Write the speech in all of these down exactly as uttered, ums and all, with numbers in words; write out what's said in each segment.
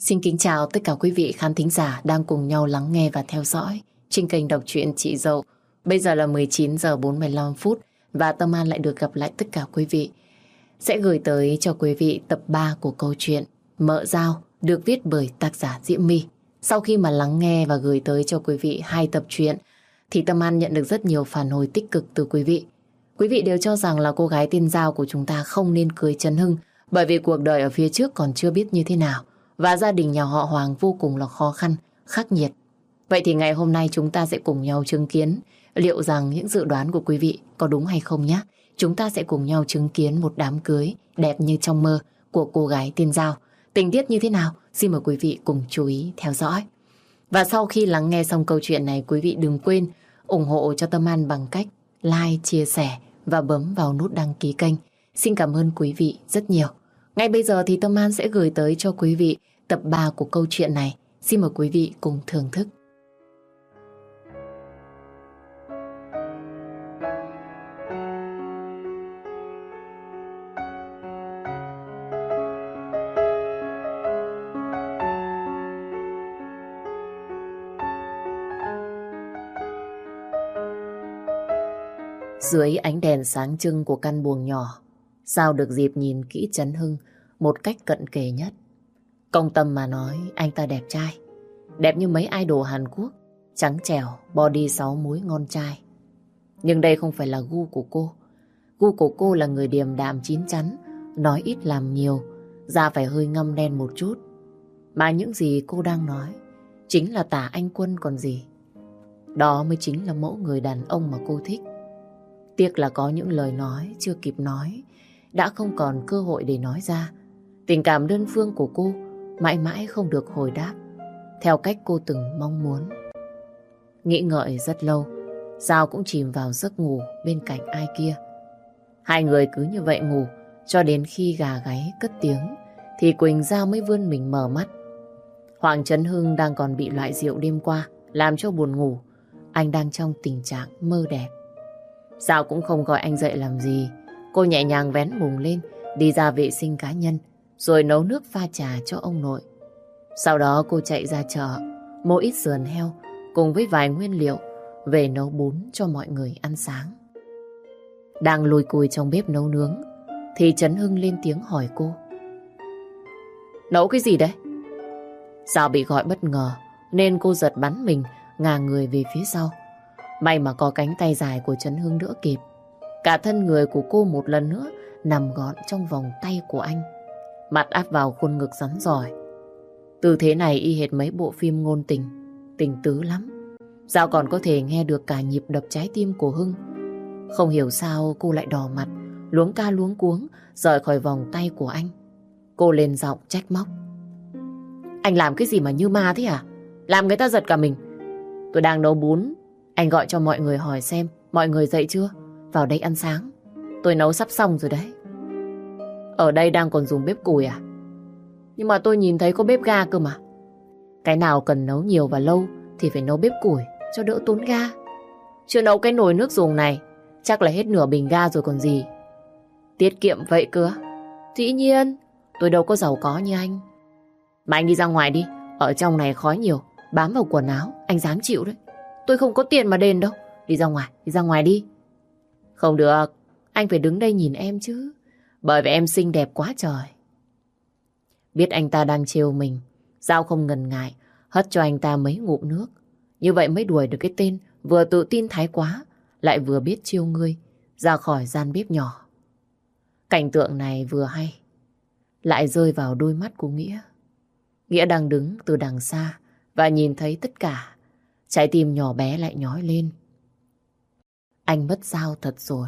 Xin kính chào tất cả quý vị khán thính giả đang cùng nhau lắng nghe và theo dõi trên kênh đọc truyện Chị Dậu. Bây giờ là mười chín giờ bốn mươi lăm phút và Tâm An lại được gặp lại tất cả quý vị. Sẽ gửi tới cho quý vị tập ba của câu chuyện Mợ Dao được viết bởi tác giả Diễm My. Sau khi mà lắng nghe và gửi tới cho quý vị hai tập truyện thì Tâm An nhận được rất nhiều phản hồi tích cực từ quý vị. Quý vị đều cho rằng là cô gái tên Dao của chúng ta không nên cưới Trấn Hưng bởi vì cuộc đời ở phía trước còn chưa biết như thế nào. Và gia đình nhà họ Hoàng vô cùng là khó khăn, khắc nghiệt. Vậy thì ngày hôm nay chúng ta sẽ cùng nhau chứng kiến liệu rằng những dự đoán của quý vị có đúng hay không nhé. Chúng ta sẽ cùng nhau chứng kiến một đám cưới đẹp như trong mơ của cô gái tên Dao. Tình tiết như thế nào? Xin mời quý vị cùng chú ý theo dõi. Và sau khi lắng nghe xong câu chuyện này, quý vị đừng quên ủng hộ cho Tâm An bằng cách like, chia sẻ và bấm vào nút đăng ký kênh. Xin cảm ơn quý vị rất nhiều. Ngay bây giờ thì Tâm An sẽ gửi tới cho quý vị tập ba của câu chuyện này. Xin mời quý vị cùng thưởng thức. Dưới ánh đèn sáng trưng của căn buồng nhỏ, Dao được dịp nhìn kỹ Trấn Hưng một cách cận kề nhất. Công tâm mà nói, anh ta đẹp trai. Đẹp như mấy idol Hàn Quốc, trắng trẻo, body sáu múi ngon trai. Nhưng đây không phải là gu của cô. Gu của cô là người điềm đạm chín chắn, nói ít làm nhiều, da phải hơi ngăm đen một chút. Mà những gì cô đang nói chính là tả anh Quân còn gì. Đó mới chính là mẫu người đàn ông mà cô thích. Tiếc là có những lời nói chưa kịp nói, đã không còn cơ hội để nói ra. Tình cảm đơn phương của cô mãi mãi không được hồi đáp theo cách cô từng mong muốn. Nghĩ ngợi rất lâu, Dao cũng chìm vào giấc ngủ bên cạnh ai kia. Hai người cứ như vậy ngủ cho đến khi gà gáy cất tiếng thì Quỳnh Dao mới vươn mình mở mắt. Hoàng Trấn Hưng đang còn bị loại rượu đêm qua làm cho buồn ngủ. Anh đang trong tình trạng mơ đẹp. Dao cũng không gọi anh dậy làm gì. Cô nhẹ nhàng vén mùng lên, đi ra vệ sinh cá nhân, rồi nấu nước pha trà cho ông nội. Sau đó cô chạy ra chợ, mua ít sườn heo cùng với vài nguyên liệu về nấu bún cho mọi người ăn sáng. Đang lùi cùi trong bếp nấu nướng thì Trấn Hưng lên tiếng hỏi cô: Nấu cái gì đấy? Dao bị gọi bất ngờ nên cô giật bắn mình, ngả người về phía sau. May mà có cánh tay dài của Trấn Hưng đỡ kịp. Cả thân người của cô một lần nữa nằm gọn trong vòng tay của anh, mặt áp vào khuôn ngực rắn rỏi. Tư thế này y hệt mấy bộ phim ngôn tình, tình tứ lắm. Dao còn có thể nghe được cả nhịp đập trái tim của Hưng. Không hiểu sao cô lại đỏ mặt, luống ca luống cuống rời khỏi vòng tay của anh. Cô lên giọng trách móc: Anh làm cái gì mà như ma thế à? Làm người ta giật cả mình. Tôi đang nấu bún, anh gọi cho mọi người hỏi xem mọi người dậy chưa, vào đây ăn sáng. Tôi nấu sắp xong rồi đấy. Ở đây đang còn dùng bếp củi à? Nhưng mà tôi nhìn thấy có bếp ga cơ mà. Cái nào cần nấu nhiều và lâu thì phải nấu bếp củi cho đỡ tốn ga. Chưa nấu cái nồi nước dùng này chắc là hết nửa bình ga rồi còn gì. Tiết kiệm vậy cơ? Dĩ nhiên, tôi đâu có giàu có như anh. Mà anh đi ra ngoài đi, ở trong này khói nhiều, bám vào quần áo, anh dám chịu đấy. Tôi không có tiền mà đền đâu. Đi ra ngoài, đi ra ngoài đi. Không được, anh phải đứng đây nhìn em chứ. Bởi vì em xinh đẹp quá trời. Biết anh ta đang trêu mình, Dao không ngần ngại hất cho anh ta mấy ngụm nước. Như vậy mới đuổi được cái tên vừa tự tin thái quá lại vừa biết chiêu ngươi ra khỏi gian bếp nhỏ. Cảnh tượng này vừa hay lại rơi vào đôi mắt của Nghĩa. Nghĩa đang đứng từ đằng xa và nhìn thấy tất cả. Trái tim nhỏ bé lại nhói lên. Anh mất Dao thật rồi.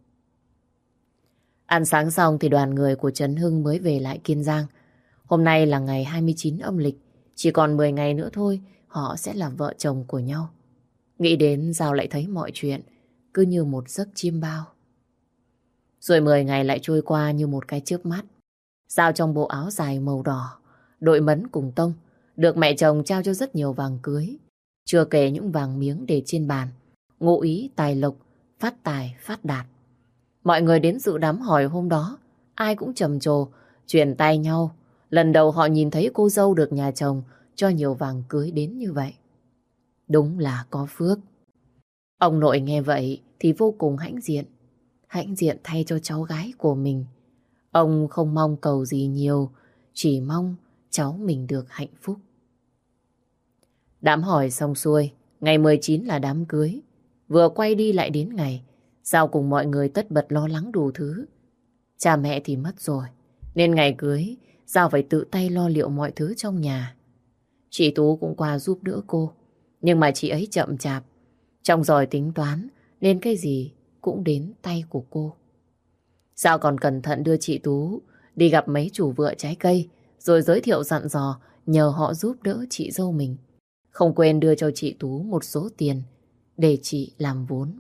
Ăn sáng xong thì đoàn người của Trấn Hưng mới về lại Kiên Giang. Hôm nay là ngày hai mươi chín âm lịch. Chỉ còn mười ngày nữa thôi họ sẽ là vợ chồng của nhau. Nghĩ đến Dao lại thấy mọi chuyện cứ như một giấc chiêm bao. Rồi mười ngày lại trôi qua như một cái chớp mắt. Dao trong bộ áo dài màu đỏ, đội mấn cùng tông, được mẹ chồng trao cho rất nhiều vàng cưới. Chưa kể những vàng miếng để trên bàn, ngụ ý tài lộc, phát tài, phát đạt. Mọi người đến dự đám hỏi hôm đó, ai cũng trầm trồ, truyền tay nhau, Lần đầu họ nhìn thấy cô dâu được nhà chồng cho nhiều vàng cưới đến như vậy. Đúng là có phước. Ông nội nghe vậy thì vô cùng hãnh diện. Hãnh diện thay cho cháu gái của mình. Ông không mong cầu gì nhiều, chỉ mong cháu mình được hạnh phúc. Đám hỏi xong xuôi, ngày mười chín là đám cưới. Vừa quay đi lại đến ngày, Giao cùng mọi người tất bật lo lắng đủ thứ. Cha mẹ thì mất rồi, nên ngày cưới, Giao phải tự tay lo liệu mọi thứ trong nhà. Chị Tú cũng qua giúp đỡ cô, nhưng mà chị ấy chậm chạp, trong giỏi tính toán, nên cái gì cũng đến tay của cô. Giao còn cẩn thận đưa chị Tú đi gặp mấy chủ vựa trái cây, rồi giới thiệu dặn dò nhờ họ giúp đỡ chị dâu mình. Không quên đưa cho chị Tú một số tiền để chị làm vốn.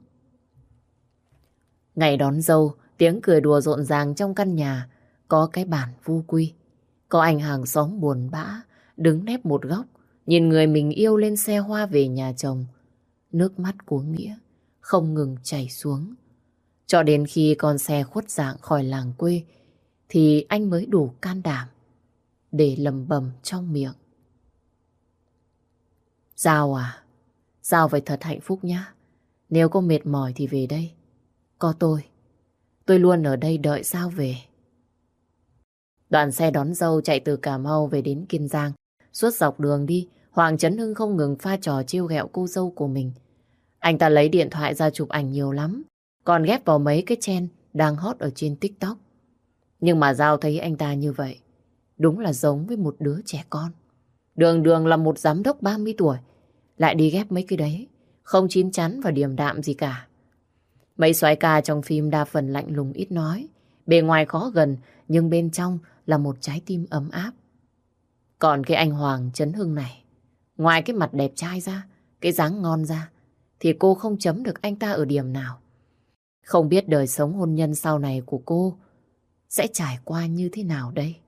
Ngày đón dâu, tiếng cười đùa rộn ràng trong căn nhà, có cái bàn vu quy. Có anh hàng xóm buồn bã, đứng nép một góc, nhìn người mình yêu lên xe hoa về nhà chồng. Nước mắt của Nghĩa không ngừng chảy xuống. Cho đến khi con xe khuất dạng khỏi làng quê, thì anh mới đủ can đảm để lầm bầm trong miệng. Giao à, Giao phải thật hạnh phúc nhá. Nếu có mệt mỏi thì về đây. Có tôi, tôi luôn ở đây đợi Giao về. Đoàn xe đón dâu chạy từ Cà Mau về đến Kiên Giang. Suốt dọc đường đi, Hoàng Chấn Hưng không ngừng pha trò trêu ghẹo cô dâu của mình. Anh ta lấy điện thoại ra chụp ảnh nhiều lắm, còn ghép vào mấy cái trend đang hot ở trên TikTok. Nhưng mà Giao thấy anh ta như vậy, đúng là giống với một đứa trẻ con. Đường đường là một giám đốc ba mươi tuổi, lại đi ghép mấy cái đấy, không chín chắn và điềm đạm gì cả. Mấy soái ca trong phim đa phần lạnh lùng ít nói, bề ngoài khó gần nhưng bên trong là một trái tim ấm áp. Còn cái anh Hoàng Chấn Hưng này, ngoài cái mặt đẹp trai ra, cái dáng ngon ra, thì cô không chấm được anh ta ở điểm nào. Không biết đời sống hôn nhân sau này của cô sẽ trải qua như thế nào đây.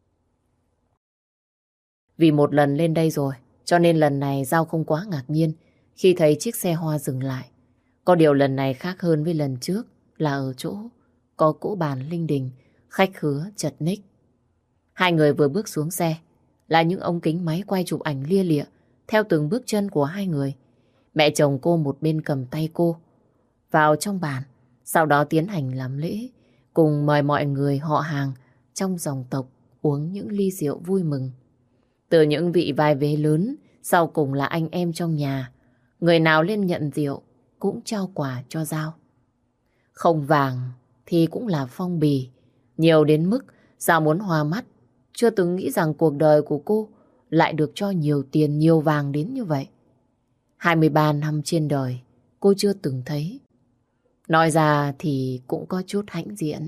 Vì một lần lên đây rồi, cho nên lần này Giao không quá ngạc nhiên khi thấy chiếc xe hoa dừng lại. Có điều lần này khác hơn với lần trước là ở chỗ có cỗ bàn linh đình, khách khứa chật ních. Hai người vừa bước xuống xe là những ống kính máy quay chụp ảnh lia lịa theo từng bước chân của hai người. Mẹ chồng cô một bên cầm tay cô vào trong bàn, sau đó tiến hành làm lễ, cùng mời mọi người họ hàng trong dòng tộc uống những ly rượu vui mừng. Từ những vị vai vế lớn, sau cùng là anh em trong nhà, người nào lên nhận rượu cũng trao quà cho Giao. Không vàng thì cũng là phong bì, nhiều đến mức Giao muốn hoa mắt, chưa từng nghĩ rằng cuộc đời của cô lại được cho nhiều tiền nhiều vàng đến như vậy. hai mươi ba năm trên đời, cô chưa từng thấy. Nói ra thì cũng có chút hãnh diện.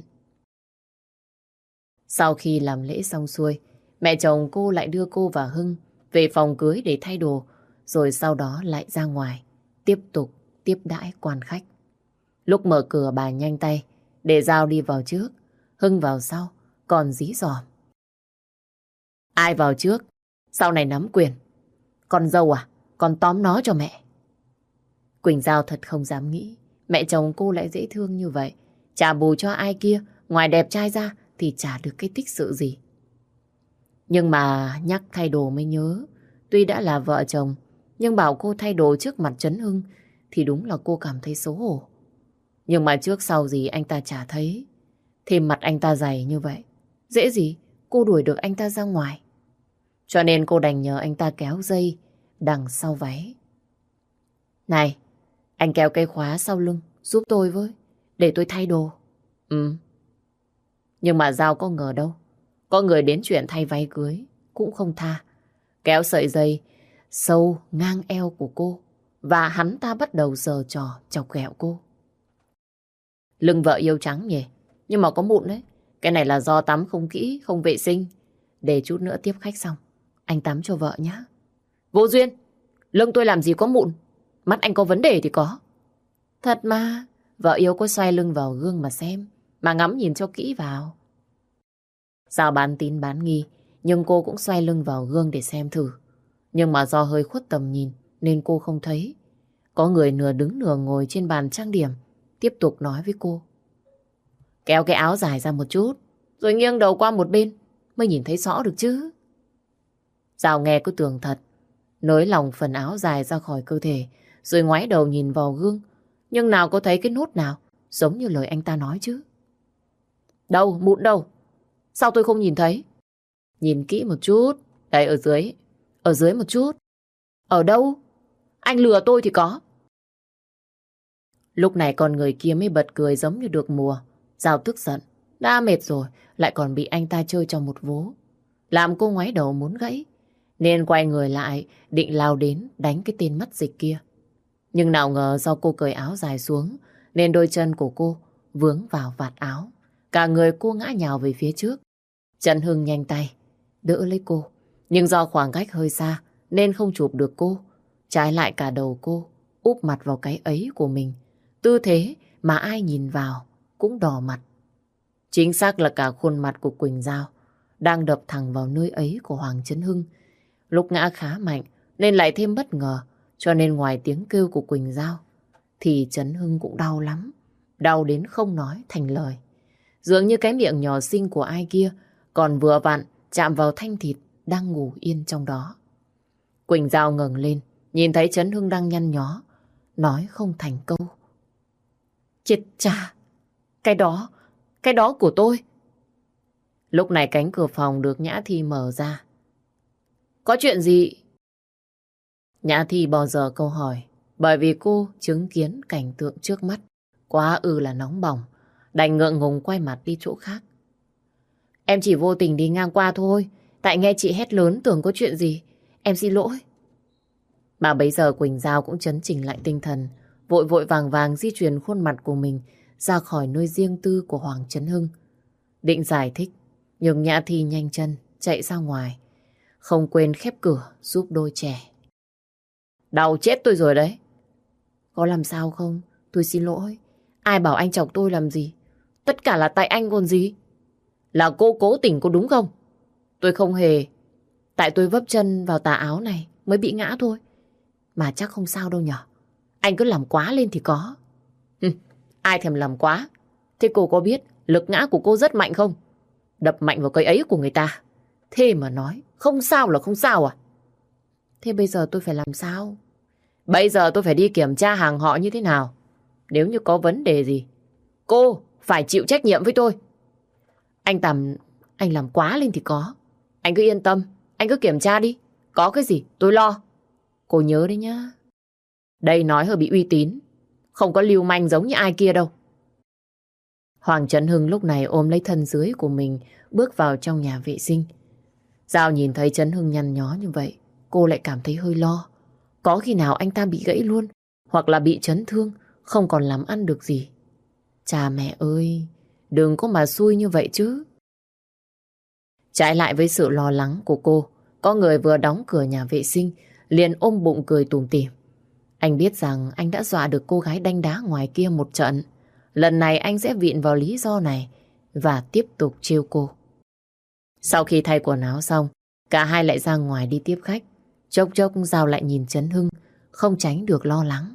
Sau khi làm lễ xong xuôi, mẹ chồng cô lại đưa cô và Hưng về phòng cưới để thay đồ, rồi sau đó lại ra ngoài, tiếp tục tiếp đãi quan khách. Lúc mở cửa bà nhanh tay, để Giao đi vào trước, Hưng vào sau, còn dí dỏm. Ai vào trước, sau này nắm quyền. Con dâu à, con tóm nó cho mẹ. Quỳnh Giao thật không dám nghĩ mẹ chồng cô lại dễ thương như vậy. Trả bù cho ai kia, ngoài đẹp trai ra thì chả được cái tích sự gì. Nhưng mà nhắc thay đồ mới nhớ, tuy đã là vợ chồng, nhưng bảo cô thay đồ trước mặt Trấn Hưng thì đúng là cô cảm thấy xấu hổ. Nhưng mà trước sau gì anh ta chả thấy. Thêm mặt anh ta dày như vậy, dễ gì cô đuổi được anh ta ra ngoài. Cho nên cô đành nhờ anh ta kéo dây đằng sau váy. Này, anh kéo cây khóa sau lưng giúp tôi với, để tôi thay đồ. Ừ. Nhưng mà Giao có ngờ đâu, có người đến chuyện thay váy cưới cũng không tha. Kéo sợi dây sâu ngang eo của cô, và hắn ta bắt đầu giở trò chọc ghẹo cô. Lưng vợ yêu trắng nhỉ, nhưng mà có mụn đấy. Cái này là do tắm không kỹ, không vệ sinh. Để chút nữa tiếp khách xong, anh tắm cho vợ nhé. Vô duyên, lưng tôi làm gì có mụn, mắt anh có vấn đề thì có. Thật mà, vợ yêu có xoay lưng vào gương mà xem, mà ngắm nhìn cho kỹ vào. Giao bán tín bán nghi, nhưng cô cũng xoay lưng vào gương để xem thử. Nhưng mà do hơi khuất tầm nhìn nên cô không thấy. Có người nửa đứng nửa ngồi trên bàn trang điểm, tiếp tục nói với cô. Kéo cái áo dài ra một chút, rồi nghiêng đầu qua một bên. mới nhìn thấy rõ được chứ. Giao nghe cứ tưởng thật, nới lòng phần áo dài ra khỏi cơ thể, rồi ngoái đầu nhìn vào gương. Nhưng nào có thấy cái nốt nào giống như lời anh ta nói chứ. Đâu, mụn đâu? Sao tôi không nhìn thấy? Nhìn kỹ một chút. Đây, ở dưới. Ở dưới một chút. Ở đâu? Anh lừa tôi thì có. Lúc này con người kia mới bật cười giống như được mùa. Giao tức giận. Đã mệt rồi, lại còn bị anh ta chơi trong một vố. Làm cô ngoái đầu muốn gãy. Nên quay người lại, định lao đến đánh cái tên mất dịch kia. Nhưng nào ngờ do cô cởi áo dài xuống, nên đôi chân của cô vướng vào vạt áo. Cả người cô ngã nhào về phía trước. Trần Hưng nhanh tay, đỡ lấy cô. Nhưng do khoảng cách hơi xa, nên không chụp được cô. Trái lại cả đầu cô úp mặt vào cái ấy của mình. Tư thế mà ai nhìn vào cũng đỏ mặt. Chính xác là cả khuôn mặt của Quỳnh Giao đang đập thẳng vào nơi ấy của Hoàng Trấn Hưng. Lúc ngã khá mạnh nên lại thêm bất ngờ, cho nên ngoài tiếng kêu của Quỳnh Giao thì Trấn Hưng cũng đau lắm. Đau đến không nói thành lời. Dường như cái miệng nhỏ xinh của ai kia còn vừa vặn chạm vào thanh thịt đang ngủ yên trong đó. Quỳnh Giao ngẩng lên, nhìn thấy Trấn Hưng đang nhăn nhó, nói không thành câu. Chết cha, cái đó, cái đó của tôi. Lúc này cánh cửa phòng được Nhã Thi mở ra. Có chuyện gì? Nhã Thi bỏ dở câu hỏi, bởi vì cô chứng kiến cảnh tượng trước mắt quá ư là nóng bỏng, đành ngượng ngùng quay mặt đi chỗ khác. Em chỉ vô tình đi ngang qua thôi, tại nghe chị hét lớn tưởng có chuyện gì. Em xin lỗi. Mà bấy giờ Quỳnh Giao cũng chấn chỉnh lại tinh thần, vội vội vàng vàng di chuyển khuôn mặt của mình ra khỏi nơi riêng tư của Hoàng Trấn Hưng. Định giải thích, nhưng Nhã Thi nhanh chân chạy ra ngoài, không quên khép cửa giúp đôi trẻ. Đau chết tôi rồi đấy. Có làm sao không? Tôi xin lỗi. Ai bảo anh chọc tôi làm gì? Tất cả là tại anh còn gì. Là cô cố tình có đúng không? Tôi không hề. Tại tôi vấp chân vào tà áo này mới bị ngã thôi. Mà chắc không sao đâu nhở. Anh cứ làm quá lên thì có. Hừ, ai thèm làm quá. Thế cô có biết lực ngã của cô rất mạnh không? Đập mạnh vào cái ấy của người ta. Thế mà nói không sao là không sao à? Thế bây giờ tôi phải làm sao? Bây giờ tôi phải đi kiểm tra hàng họ như thế nào. Nếu như có vấn đề gì, cô phải chịu trách nhiệm với tôi. Anh Tầm, anh làm quá lên thì có. Anh cứ yên tâm, anh cứ kiểm tra đi. Có cái gì tôi lo. Cô nhớ đấy nhá. Đây nói hơi bị uy tín, không có lưu manh giống như ai kia đâu. Hoàng Trấn Hưng lúc này ôm lấy thân dưới của mình, bước vào trong nhà vệ sinh. Giao nhìn thấy Trấn Hưng nhăn nhó như vậy, cô lại cảm thấy hơi lo. Có khi nào anh ta bị gãy luôn, hoặc là bị chấn thương, không còn làm ăn được gì. Cha mẹ ơi, đừng có mà xui như vậy chứ. Trái lại với sự lo lắng của cô, có người vừa đóng cửa nhà vệ sinh, liền ôm bụng cười tủm tỉm. Anh biết rằng anh đã dọa được cô gái đanh đá ngoài kia một trận. Lần này anh sẽ viện vào lý do này và tiếp tục trêu cô. Sau khi thay quần áo xong, cả hai lại ra ngoài đi tiếp khách. Chốc chốc Giao lại nhìn Trấn Hưng, không tránh được lo lắng.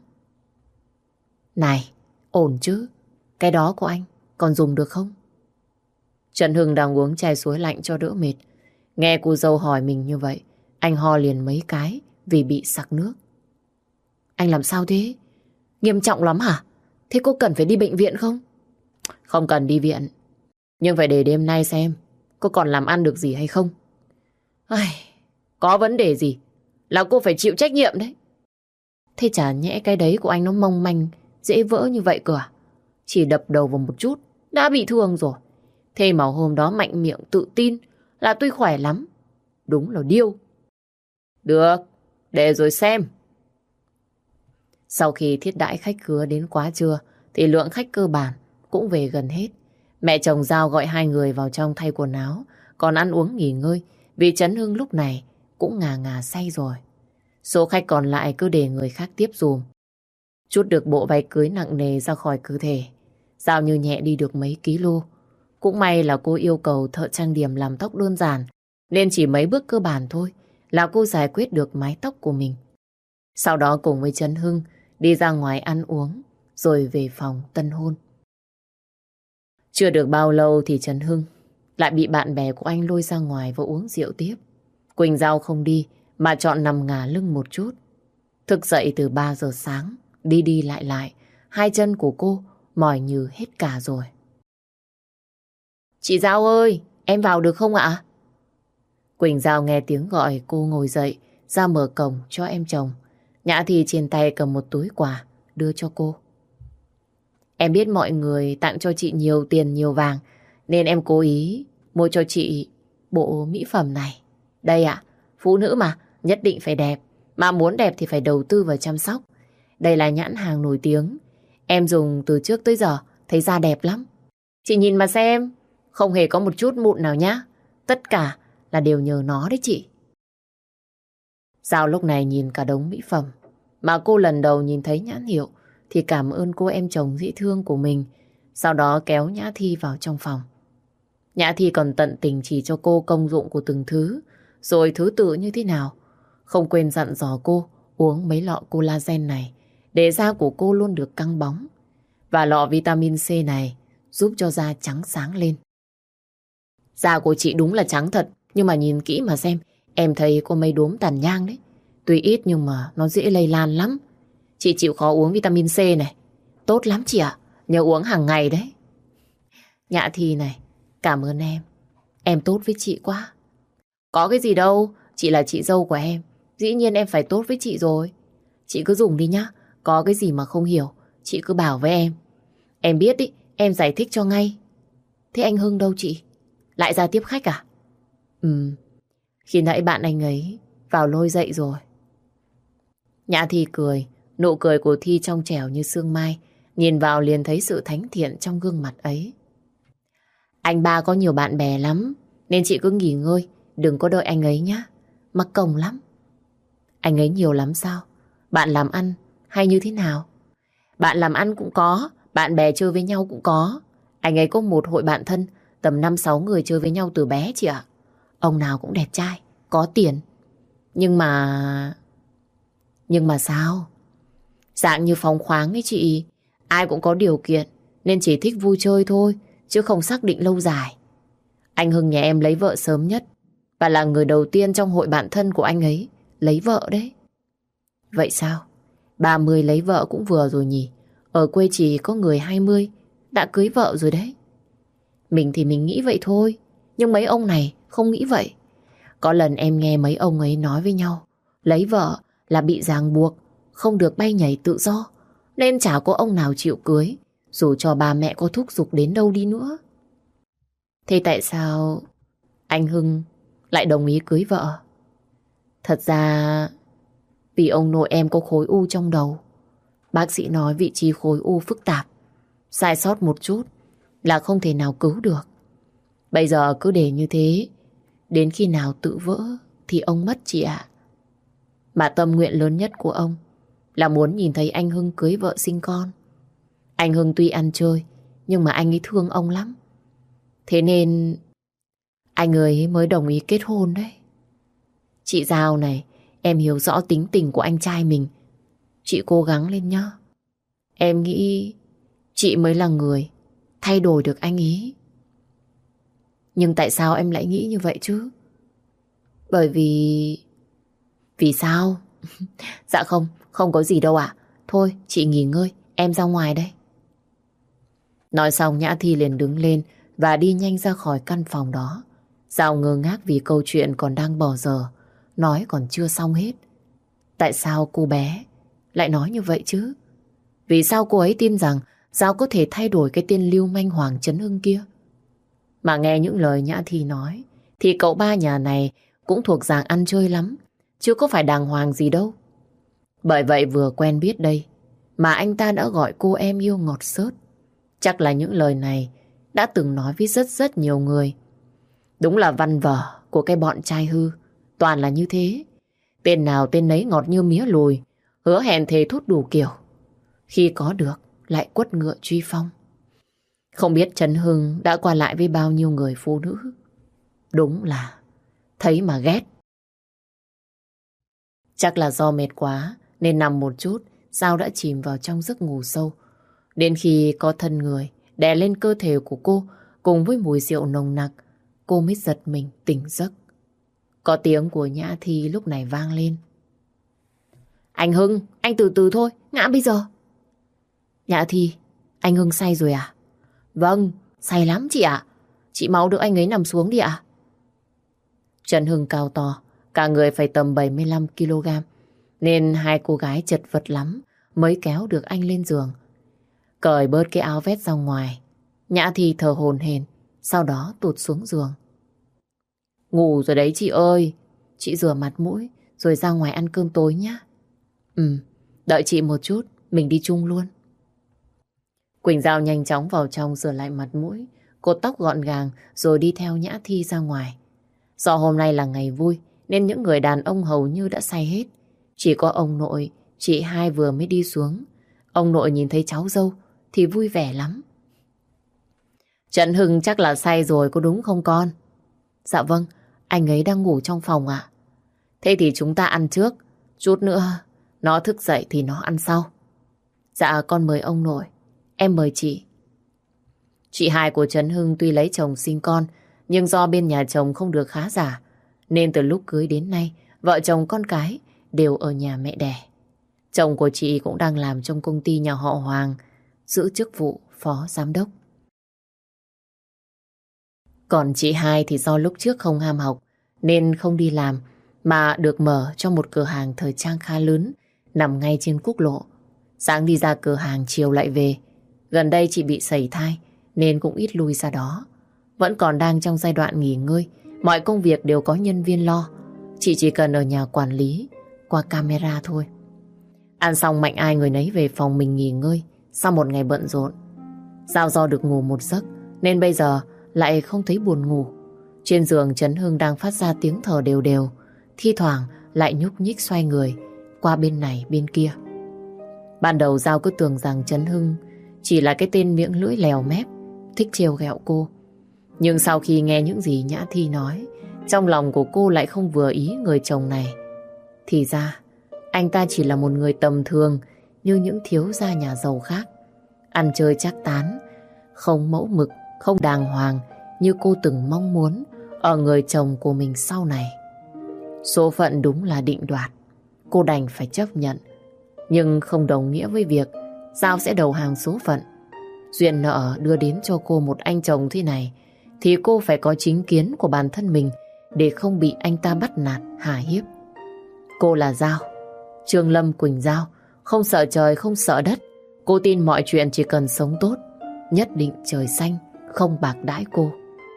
Này, ổn chứ? Cái đó của anh còn dùng được không? Trấn Hưng đang uống chai suối lạnh cho đỡ mệt. Nghe cô dâu hỏi mình như vậy, anh ho liền mấy cái vì bị sặc nước. Anh làm sao thế? Nghiêm trọng lắm hả? Thế cô cần phải đi bệnh viện không? Không cần đi viện, nhưng phải để đêm nay xem cô còn làm ăn được gì hay không. Ai, có vấn đề gì là cô phải chịu trách nhiệm đấy. Thế chả nhẽ cái đấy của anh nó mong manh, dễ vỡ như vậy cơ à? Chỉ đập đầu vào một chút đã bị thương rồi. Thế mà hôm đó mạnh miệng tự tin là tôi khỏe lắm. Đúng là điêu. Được, để rồi xem. Sau khi thiết đãi khách khứa đến quá trưa thì lượng khách cơ bản cũng về gần hết. Mẹ chồng Giao gọi hai người vào trong thay quần áo, còn ăn uống nghỉ ngơi vì Trấn Hưng lúc này cũng ngà ngà say rồi. Số khách còn lại cứ để người khác tiếp dùm. Chút được bộ váy cưới nặng nề ra khỏi cơ thể, Giao như nhẹ đi được mấy ký lô. Cũng may là cô yêu cầu thợ trang điểm làm tóc đơn giản, nên chỉ mấy bước cơ bản thôi là cô giải quyết được mái tóc của mình. Sau đó cùng với Trấn Hưng đi ra ngoài ăn uống, rồi về phòng tân hôn. Chưa được bao lâu thì Trấn Hưng lại bị bạn bè của anh lôi ra ngoài và uống rượu tiếp. Quỳnh Giao không đi mà chọn nằm ngả lưng một chút. Thức dậy từ ba giờ sáng, đi đi lại lại, hai chân của cô mỏi nhừ hết cả rồi. Chị Giao ơi, em vào được không ạ? Quỳnh Giao nghe tiếng gọi, cô ngồi dậy, ra mở cổng cho em chồng. Nhã thì trên tay cầm một túi quà, đưa cho cô. Em biết mọi người tặng cho chị nhiều tiền nhiều vàng, nên em cố ý mua cho chị bộ mỹ phẩm này. Đây ạ, phụ nữ mà, nhất định phải đẹp. Mà muốn đẹp thì phải đầu tư vào chăm sóc. Đây là nhãn hàng nổi tiếng. Em dùng từ trước tới giờ, thấy da đẹp lắm. Chị nhìn mà xem, không hề có một chút mụn nào nhá. Tất cả là đều nhờ nó đấy chị. Giao lúc này nhìn cả đống mỹ phẩm mà cô lần đầu nhìn thấy nhãn hiệu thì cảm ơn cô em chồng dễ thương của mình. Sau đó kéo Nhã Thi vào trong phòng. Nhã Thi còn tận tình chỉ cho cô công dụng của từng thứ, rồi thứ tự như thế nào. Không quên dặn dò cô uống mấy lọ collagen này để da của cô luôn được căng bóng. Và lọ vitamin C này giúp cho da trắng sáng lên. Da của chị đúng là trắng thật, nhưng mà nhìn kỹ mà xem, em thấy có mấy đốm tàn nhang đấy. Tuy ít nhưng mà nó dễ lây lan lắm. Chị chịu khó uống vitamin C này. Tốt lắm chị ạ, nhớ uống hàng ngày đấy. Nhã Thi này, cảm ơn em. Em tốt với chị quá. Có cái gì đâu, chị là chị dâu của em. Dĩ nhiên em phải tốt với chị rồi. Chị cứ dùng đi nhá. Có cái gì mà không hiểu, chị cứ bảo với em. Em biết ý, em giải thích cho ngay. Thế anh Hưng đâu chị? Lại ra tiếp khách à? Ừ, khi nãy bạn anh ấy vào lôi dậy rồi. Nhã Thi cười. Nụ cười của Thi trong trẻo như sương mai. Nhìn vào liền thấy sự thánh thiện trong gương mặt ấy. Anh ba có nhiều bạn bè lắm, nên chị cứ nghỉ ngơi, đừng có đợi anh ấy nhá. Mắc công lắm. Anh ấy nhiều lắm sao? Bạn làm ăn hay như thế nào? Bạn làm ăn cũng có, bạn bè chơi với nhau cũng có. Anh ấy có một hội bạn thân, tầm năm sáu người chơi với nhau từ bé chị ạ. Ông nào cũng đẹp trai, có tiền. Nhưng mà... Nhưng mà sao? Dạng như phóng khoáng ấy chị. Ai cũng có điều kiện, nên chỉ thích vui chơi thôi, chứ không xác định lâu dài. Anh Hưng nhà em lấy vợ sớm nhất, và là người đầu tiên trong hội bạn thân của anh ấy lấy vợ đấy. Vậy sao? ba mươi lấy vợ cũng vừa rồi nhỉ? Ở quê chỉ có người hai mươi đã cưới vợ rồi đấy. Mình thì mình nghĩ vậy thôi, nhưng mấy ông này không nghĩ vậy. Có lần em nghe mấy ông ấy nói với nhau, lấy vợ là bị ràng buộc, không được bay nhảy tự do, nên chả có ông nào chịu cưới, dù cho ba mẹ có thúc giục đến đâu đi nữa. Thế tại sao anh Hưng lại đồng ý cưới vợ? Thật ra vì ông nội em có khối u trong đầu. Bác sĩ nói vị trí khối u phức tạp, sai sót một chút là không thể nào cứu được. Bây giờ cứ để như thế, đến khi nào tự vỡ thì ông mất chị ạ. Mà tâm nguyện lớn nhất của ông là muốn nhìn thấy anh Hưng cưới vợ sinh con. Anh Hưng tuy ăn chơi, nhưng mà anh ấy thương ông lắm. Thế nên anh ấy mới đồng ý kết hôn đấy. Chị Giao này, em hiểu rõ tính tình của anh trai mình. Chị cố gắng lên nhá. Em nghĩ chị mới là người thay đổi được anh ấy. Nhưng tại sao em lại nghĩ như vậy chứ? Bởi vì... Vì sao? Dạ không, không có gì đâu ạ. Thôi, chị nghỉ ngơi, em ra ngoài đây. Nói xong Nhã Thi liền đứng lên và đi nhanh ra khỏi căn phòng đó. Giao ngơ ngác vì câu chuyện còn đang bỏ dở, nói còn chưa xong hết. Tại sao cô bé lại nói như vậy chứ? Vì sao cô ấy tin rằng Giao có thể thay đổi cái tên lưu manh Hoàng Chấn Hưng kia? Mà nghe những lời Nhã Thi nói thì cậu ba nhà này cũng thuộc dạng ăn chơi lắm, chứ có phải đàng hoàng gì đâu. Bởi vậy vừa quen biết đây mà anh ta đã gọi cô em yêu ngọt xớt. Chắc là những lời này đã từng nói với rất rất nhiều người. Đúng là văn vở của cái bọn trai hư, toàn là như thế. Tên nào tên nấy ngọt như mía lùi, hứa hẹn thề thốt đủ kiểu. Khi có được lại quất ngựa truy phong. Không biết Trấn Hưng đã qua lại với bao nhiêu người phụ nữ. Đúng là thấy mà ghét. Chắc là do mệt quá nên nằm một chút, Giao đã chìm vào trong giấc ngủ sâu. Đến khi có thân người đè lên cơ thể của cô cùng với mùi rượu nồng nặc, cô mới giật mình tỉnh giấc. Có tiếng của Nhã Thi lúc này vang lên. Anh Hưng, anh từ từ thôi, ngã bây giờ. Nhã Thi, anh Hưng say rồi à? Vâng, say lắm chị ạ. Chị mau đưa anh ấy nằm xuống đi ạ. Trần Hưng cao to, cả người phải tầm bảy mươi lăm ki lô gam, nên hai cô gái chật vật lắm mới kéo được anh lên giường. Cởi bớt cái áo vest ra ngoài, Nhã Thi thở hổn hển, sau đó tụt xuống giường. Ngủ rồi đấy chị ơi, chị rửa mặt mũi rồi ra ngoài ăn cơm tối nhé. Ừ, đợi chị một chút, mình đi chung luôn. Quỳnh Giao nhanh chóng vào trong rửa lại mặt mũi, cột tóc gọn gàng rồi đi theo Nhã Thi ra ngoài. Do hôm nay là ngày vui nên những người đàn ông hầu như đã say hết. Chỉ có ông nội, chị hai vừa mới đi xuống. Ông nội nhìn thấy cháu dâu thì vui vẻ lắm. Trần Hưng chắc là say rồi có đúng không con? Dạ vâng, anh ấy đang ngủ trong phòng ạ. Thế thì chúng ta ăn trước, chút nữa nó thức dậy thì nó ăn sau. Dạ con mời ông nội, em mời chị. Chị hai của Trần Hưng tuy lấy chồng sinh con, nhưng do bên nhà chồng không được khá giả, nên từ lúc cưới đến nay, vợ chồng con cái đều ở nhà mẹ đẻ. Chồng của chị cũng đang làm trong công ty nhà họ Hoàng, giữ chức vụ phó giám đốc. Còn chị hai thì do lúc trước không ham học, nên không đi làm, mà được mở cho một cửa hàng thời trang khá lớn, nằm ngay trên quốc lộ. Sáng đi ra cửa hàng, chiều lại về. Gần đây chị bị sẩy thai, nên cũng ít lui ra đó. Vẫn còn đang trong giai đoạn nghỉ ngơi, mọi công việc đều có nhân viên lo. Chị chỉ cần ở nhà quản lý qua camera thôi. Ăn xong mạnh ai người nấy về phòng mình nghỉ ngơi sau một ngày bận rộn. Giao do được ngủ một giấc nên bây giờ lại không thấy buồn ngủ. Trên giường Trấn Hưng đang phát ra tiếng thở đều đều, thi thoảng lại nhúc nhích xoay người qua bên này bên kia. Ban đầu Giao cứ tưởng rằng Trấn Hưng chỉ là cái tên miệng lưỡi lèo mép, thích trêu ghẹo cô. Nhưng sau khi nghe những gì Nhã Thi nói, trong lòng của cô lại không vừa ý người chồng này. Thì ra, anh ta chỉ là một người tầm thường như những thiếu gia nhà giàu khác. Ăn chơi chắc tán, không mẫu mực, không đàng hoàng như cô từng mong muốn ở người chồng của mình sau này. Số phận đúng là định đoạt, cô đành phải chấp nhận. Nhưng không đồng nghĩa với việc Giao sẽ đầu hàng số phận. Duyên nợ đưa đến cho cô một anh chồng thế này thì cô phải có chính kiến của bản thân mình để không bị anh ta bắt nạt, hà hiếp. Cô là Giao, Trương Lâm Quỳnh Giao, không sợ trời không sợ đất. Cô tin mọi chuyện chỉ cần sống tốt, nhất định trời xanh không bạc đãi cô.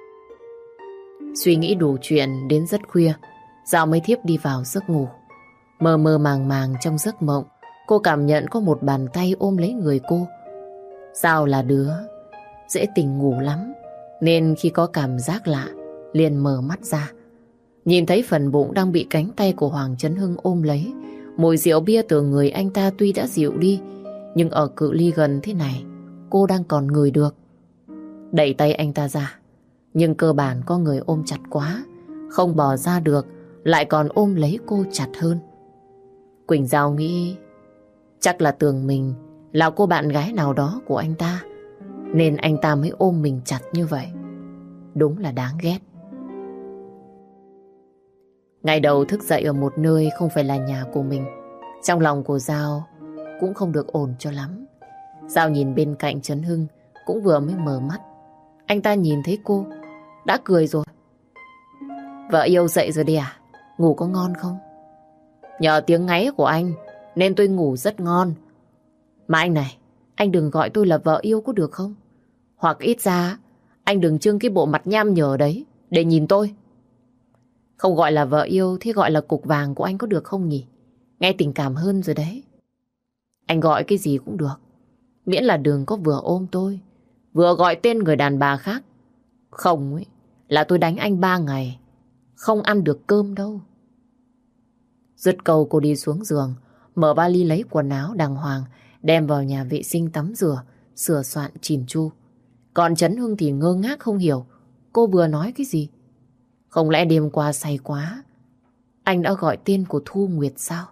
Suy nghĩ đủ chuyện đến rất khuya, Giao mới thiếp đi vào giấc ngủ. Mơ mơ màng màng trong giấc mộng, cô cảm nhận có một bàn tay ôm lấy người cô. Giao là đứa dễ tỉnh ngủ lắm, nên khi có cảm giác lạ liền mở mắt ra. Nhìn thấy phần bụng đang bị cánh tay của Hoàng Trấn Hưng ôm lấy. Mùi rượu bia từ người anh ta tuy đã dịu đi, nhưng ở cự ly gần thế này cô đang còn ngửi được. Đẩy tay anh ta ra, nhưng cơ bản có người ôm chặt quá, không bỏ ra được, lại còn ôm lấy cô chặt hơn. Quỳnh Giao nghĩ chắc là tưởng mình là cô bạn gái nào đó của anh ta, nên anh ta mới ôm mình chặt như vậy. Đúng là đáng ghét. Ngày đầu thức dậy ở một nơi không phải là nhà của mình, trong lòng của Giao cũng không được ổn cho lắm. Giao nhìn bên cạnh Trấn Hưng cũng vừa mới mở mắt. Anh ta nhìn thấy cô đã cười rồi. Vợ yêu dậy rồi đi à? Ngủ có ngon không? Nhờ tiếng ngáy của anh nên tôi ngủ rất ngon. Mà anh này, anh đừng gọi tôi là vợ yêu có được không? Hoặc ít ra anh đừng trưng cái bộ mặt nham nhở đấy để nhìn tôi. Không gọi là vợ yêu thì gọi là cục vàng của anh có được không nhỉ? Nghe tình cảm hơn rồi đấy. Anh gọi cái gì cũng được, miễn là đừng có vừa ôm tôi vừa gọi tên người đàn bà khác. Không ấy, là tôi đánh anh ba ngày không ăn được cơm đâu. Dứt câu cô đi xuống giường, mở vali lấy quần áo đàng hoàng, đem vào nhà vệ sinh tắm rửa, sửa soạn chỉn chu. Còn Trấn Hưng thì ngơ ngác không hiểu cô vừa nói cái gì. Không lẽ đêm qua say quá anh đã gọi tên của Thu Nguyệt sao?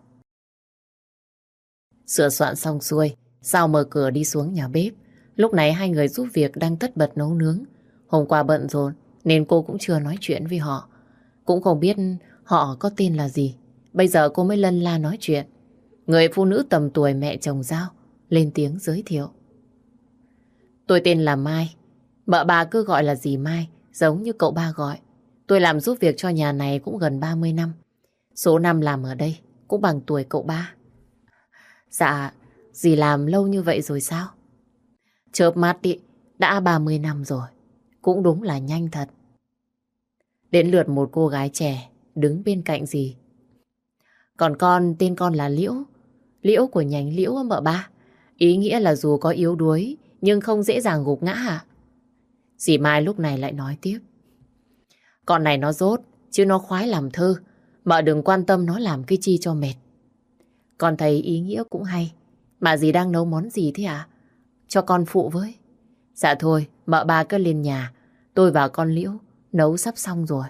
Sửa soạn xong xuôi, Sao mở cửa đi xuống nhà bếp. Lúc này hai người giúp việc đang tất bật nấu nướng. Hôm qua bận rộn, nên cô cũng chưa nói chuyện với họ. Cũng không biết họ có tên là gì. Bây giờ cô mới lân la nói chuyện. Người phụ nữ tầm tuổi mẹ chồng Giao lên tiếng giới thiệu. Tôi tên là Mai. Mợ bà cứ gọi là dì Mai, giống như cậu ba gọi. Tôi làm giúp việc cho nhà này cũng gần ba mươi năm. Số năm làm ở đây cũng bằng tuổi cậu ba. Dạ, dì làm lâu như vậy rồi sao? Chớp mắt đi, đã ba mươi năm rồi. Cũng đúng là nhanh thật. Đến lượt một cô gái trẻ đứng bên cạnh dì. Còn con, tên con là Liễu. Liễu của nhánh Liễu mợ ba. Ý nghĩa là dù có yếu đuối nhưng không dễ dàng gục ngã hả? Dì Mai lúc này lại nói tiếp. Con này nó dốt, chứ nó khoái làm thơ. Mợ đừng quan tâm nó làm cái chi cho mệt. Con thấy ý nghĩa cũng hay. Mà dì đang nấu món gì thế ạ? Cho con phụ với. Dạ thôi, mợ ba cứ lên nhà. Tôi và con Liễu nấu sắp xong rồi.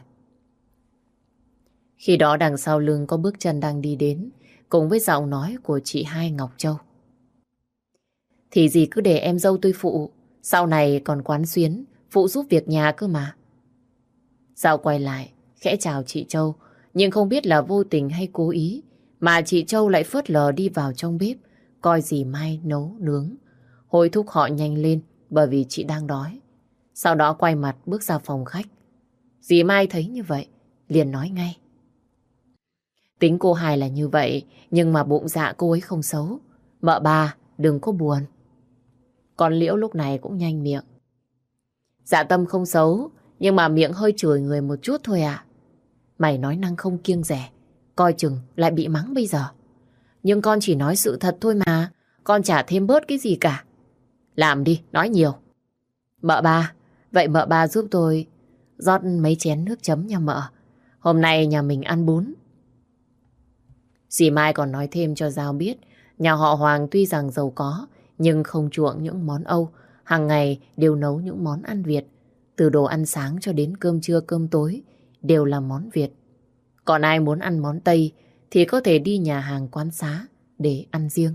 Khi đó đằng sau lưng có bước chân đang đi đến, cùng với giọng nói của chị hai Ngọc Châu. Thì dì cứ để em dâu tôi phụ. Sau này còn quán xuyến, phụ giúp việc nhà cơ mà. Dạo quay lại, khẽ chào chị Châu, nhưng không biết là vô tình hay cố ý, mà chị Châu lại phớt lờ đi vào trong bếp, coi dì Mai nấu nướng. Hối thúc họ nhanh lên, bởi vì chị đang đói. Sau đó quay mặt bước ra phòng khách. Dì Mai thấy như vậy, liền nói ngay. Tính cô Hai là như vậy, nhưng mà bụng dạ cô ấy không xấu. Mợ bà, đừng có buồn. Còn Liễu lúc này cũng nhanh miệng. Dạ tâm không xấu, nhưng mà miệng hơi chửi người một chút thôi à. Mày nói năng không kiêng dè, coi chừng lại bị mắng bây giờ. Nhưng con chỉ nói sự thật thôi mà, con chả thêm bớt cái gì cả. Làm đi, nói nhiều. Mợ ba, vậy mợ ba giúp tôi rót mấy chén nước chấm nha mợ. Hôm nay nhà mình ăn bún. Dì Mai còn nói thêm cho Giao biết, nhà họ Hoàng tuy rằng giàu có, nhưng không chuộng những món Âu. Hàng ngày đều nấu những món ăn Việt. Từ đồ ăn sáng cho đến cơm trưa cơm tối đều là món Việt. Còn ai muốn ăn món Tây thì có thể đi nhà hàng quán xá để ăn riêng.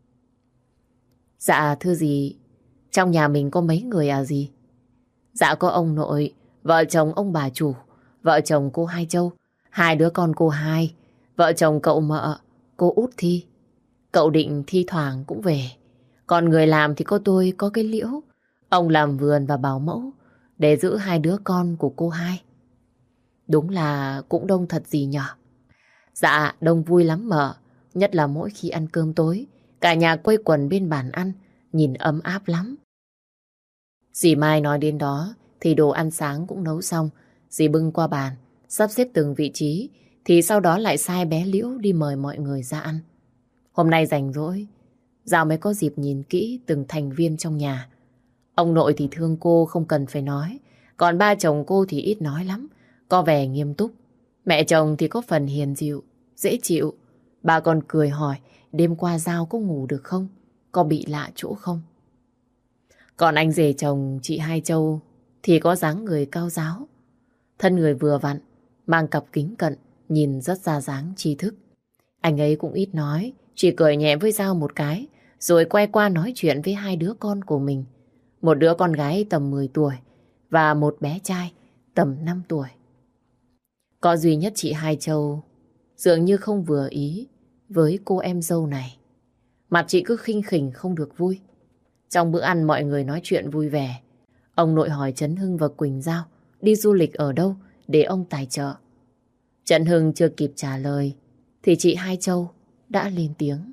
Dạ thưa dì, trong nhà mình có mấy người à dì? Dạ có ông nội, vợ chồng ông bà chủ, vợ chồng cô Hai Châu, hai đứa con cô Hai, vợ chồng cậu Mợ, cô Út Thi. Cậu Định thi thoảng cũng về. Còn người làm thì có tôi, có cái Liễu. Ông làm vườn và bảo mẫu để giữ hai đứa con của cô Hai. Đúng là cũng đông thật gì nhở? Dạ, đông vui lắm Mợ. Nhất là mỗi khi ăn cơm tối, cả nhà quây quần bên bàn ăn, nhìn ấm áp lắm. Dì Mai nói đến đó thì đồ ăn sáng cũng nấu xong. Dì bưng qua bàn, sắp xếp từng vị trí, thì sau đó lại sai bé Liễu đi mời mọi người ra ăn. Hôm nay rảnh rỗi, Giao mới có dịp nhìn kỹ từng thành viên trong nhà. Ông nội thì thương cô không cần phải nói, còn ba chồng cô thì ít nói lắm, có vẻ nghiêm túc. Mẹ chồng thì có phần hiền dịu, dễ chịu. Bà còn cười hỏi đêm qua Giao có ngủ được không, có bị lạ chỗ không. Còn anh rể chồng chị Hai Châu thì có dáng người cao ráo, thân người vừa vặn, mang cặp kính cận, nhìn rất ra dáng tri thức. Anh ấy cũng ít nói, chỉ cười nhẹ với Giao một cái, rồi quay qua nói chuyện với hai đứa con của mình. Một đứa con gái tầm mười tuổi và một bé trai tầm năm tuổi. Có duy nhất chị Hai Châu dường như không vừa ý với cô em dâu này. Mặt chị cứ khinh khỉnh không được vui. Trong bữa ăn mọi người nói chuyện vui vẻ. Ông nội hỏi Trấn Hưng và Quỳnh Giao đi du lịch ở đâu để ông tài trợ. Trấn Hưng chưa kịp trả lời thì chị Hai Châu đã lên tiếng.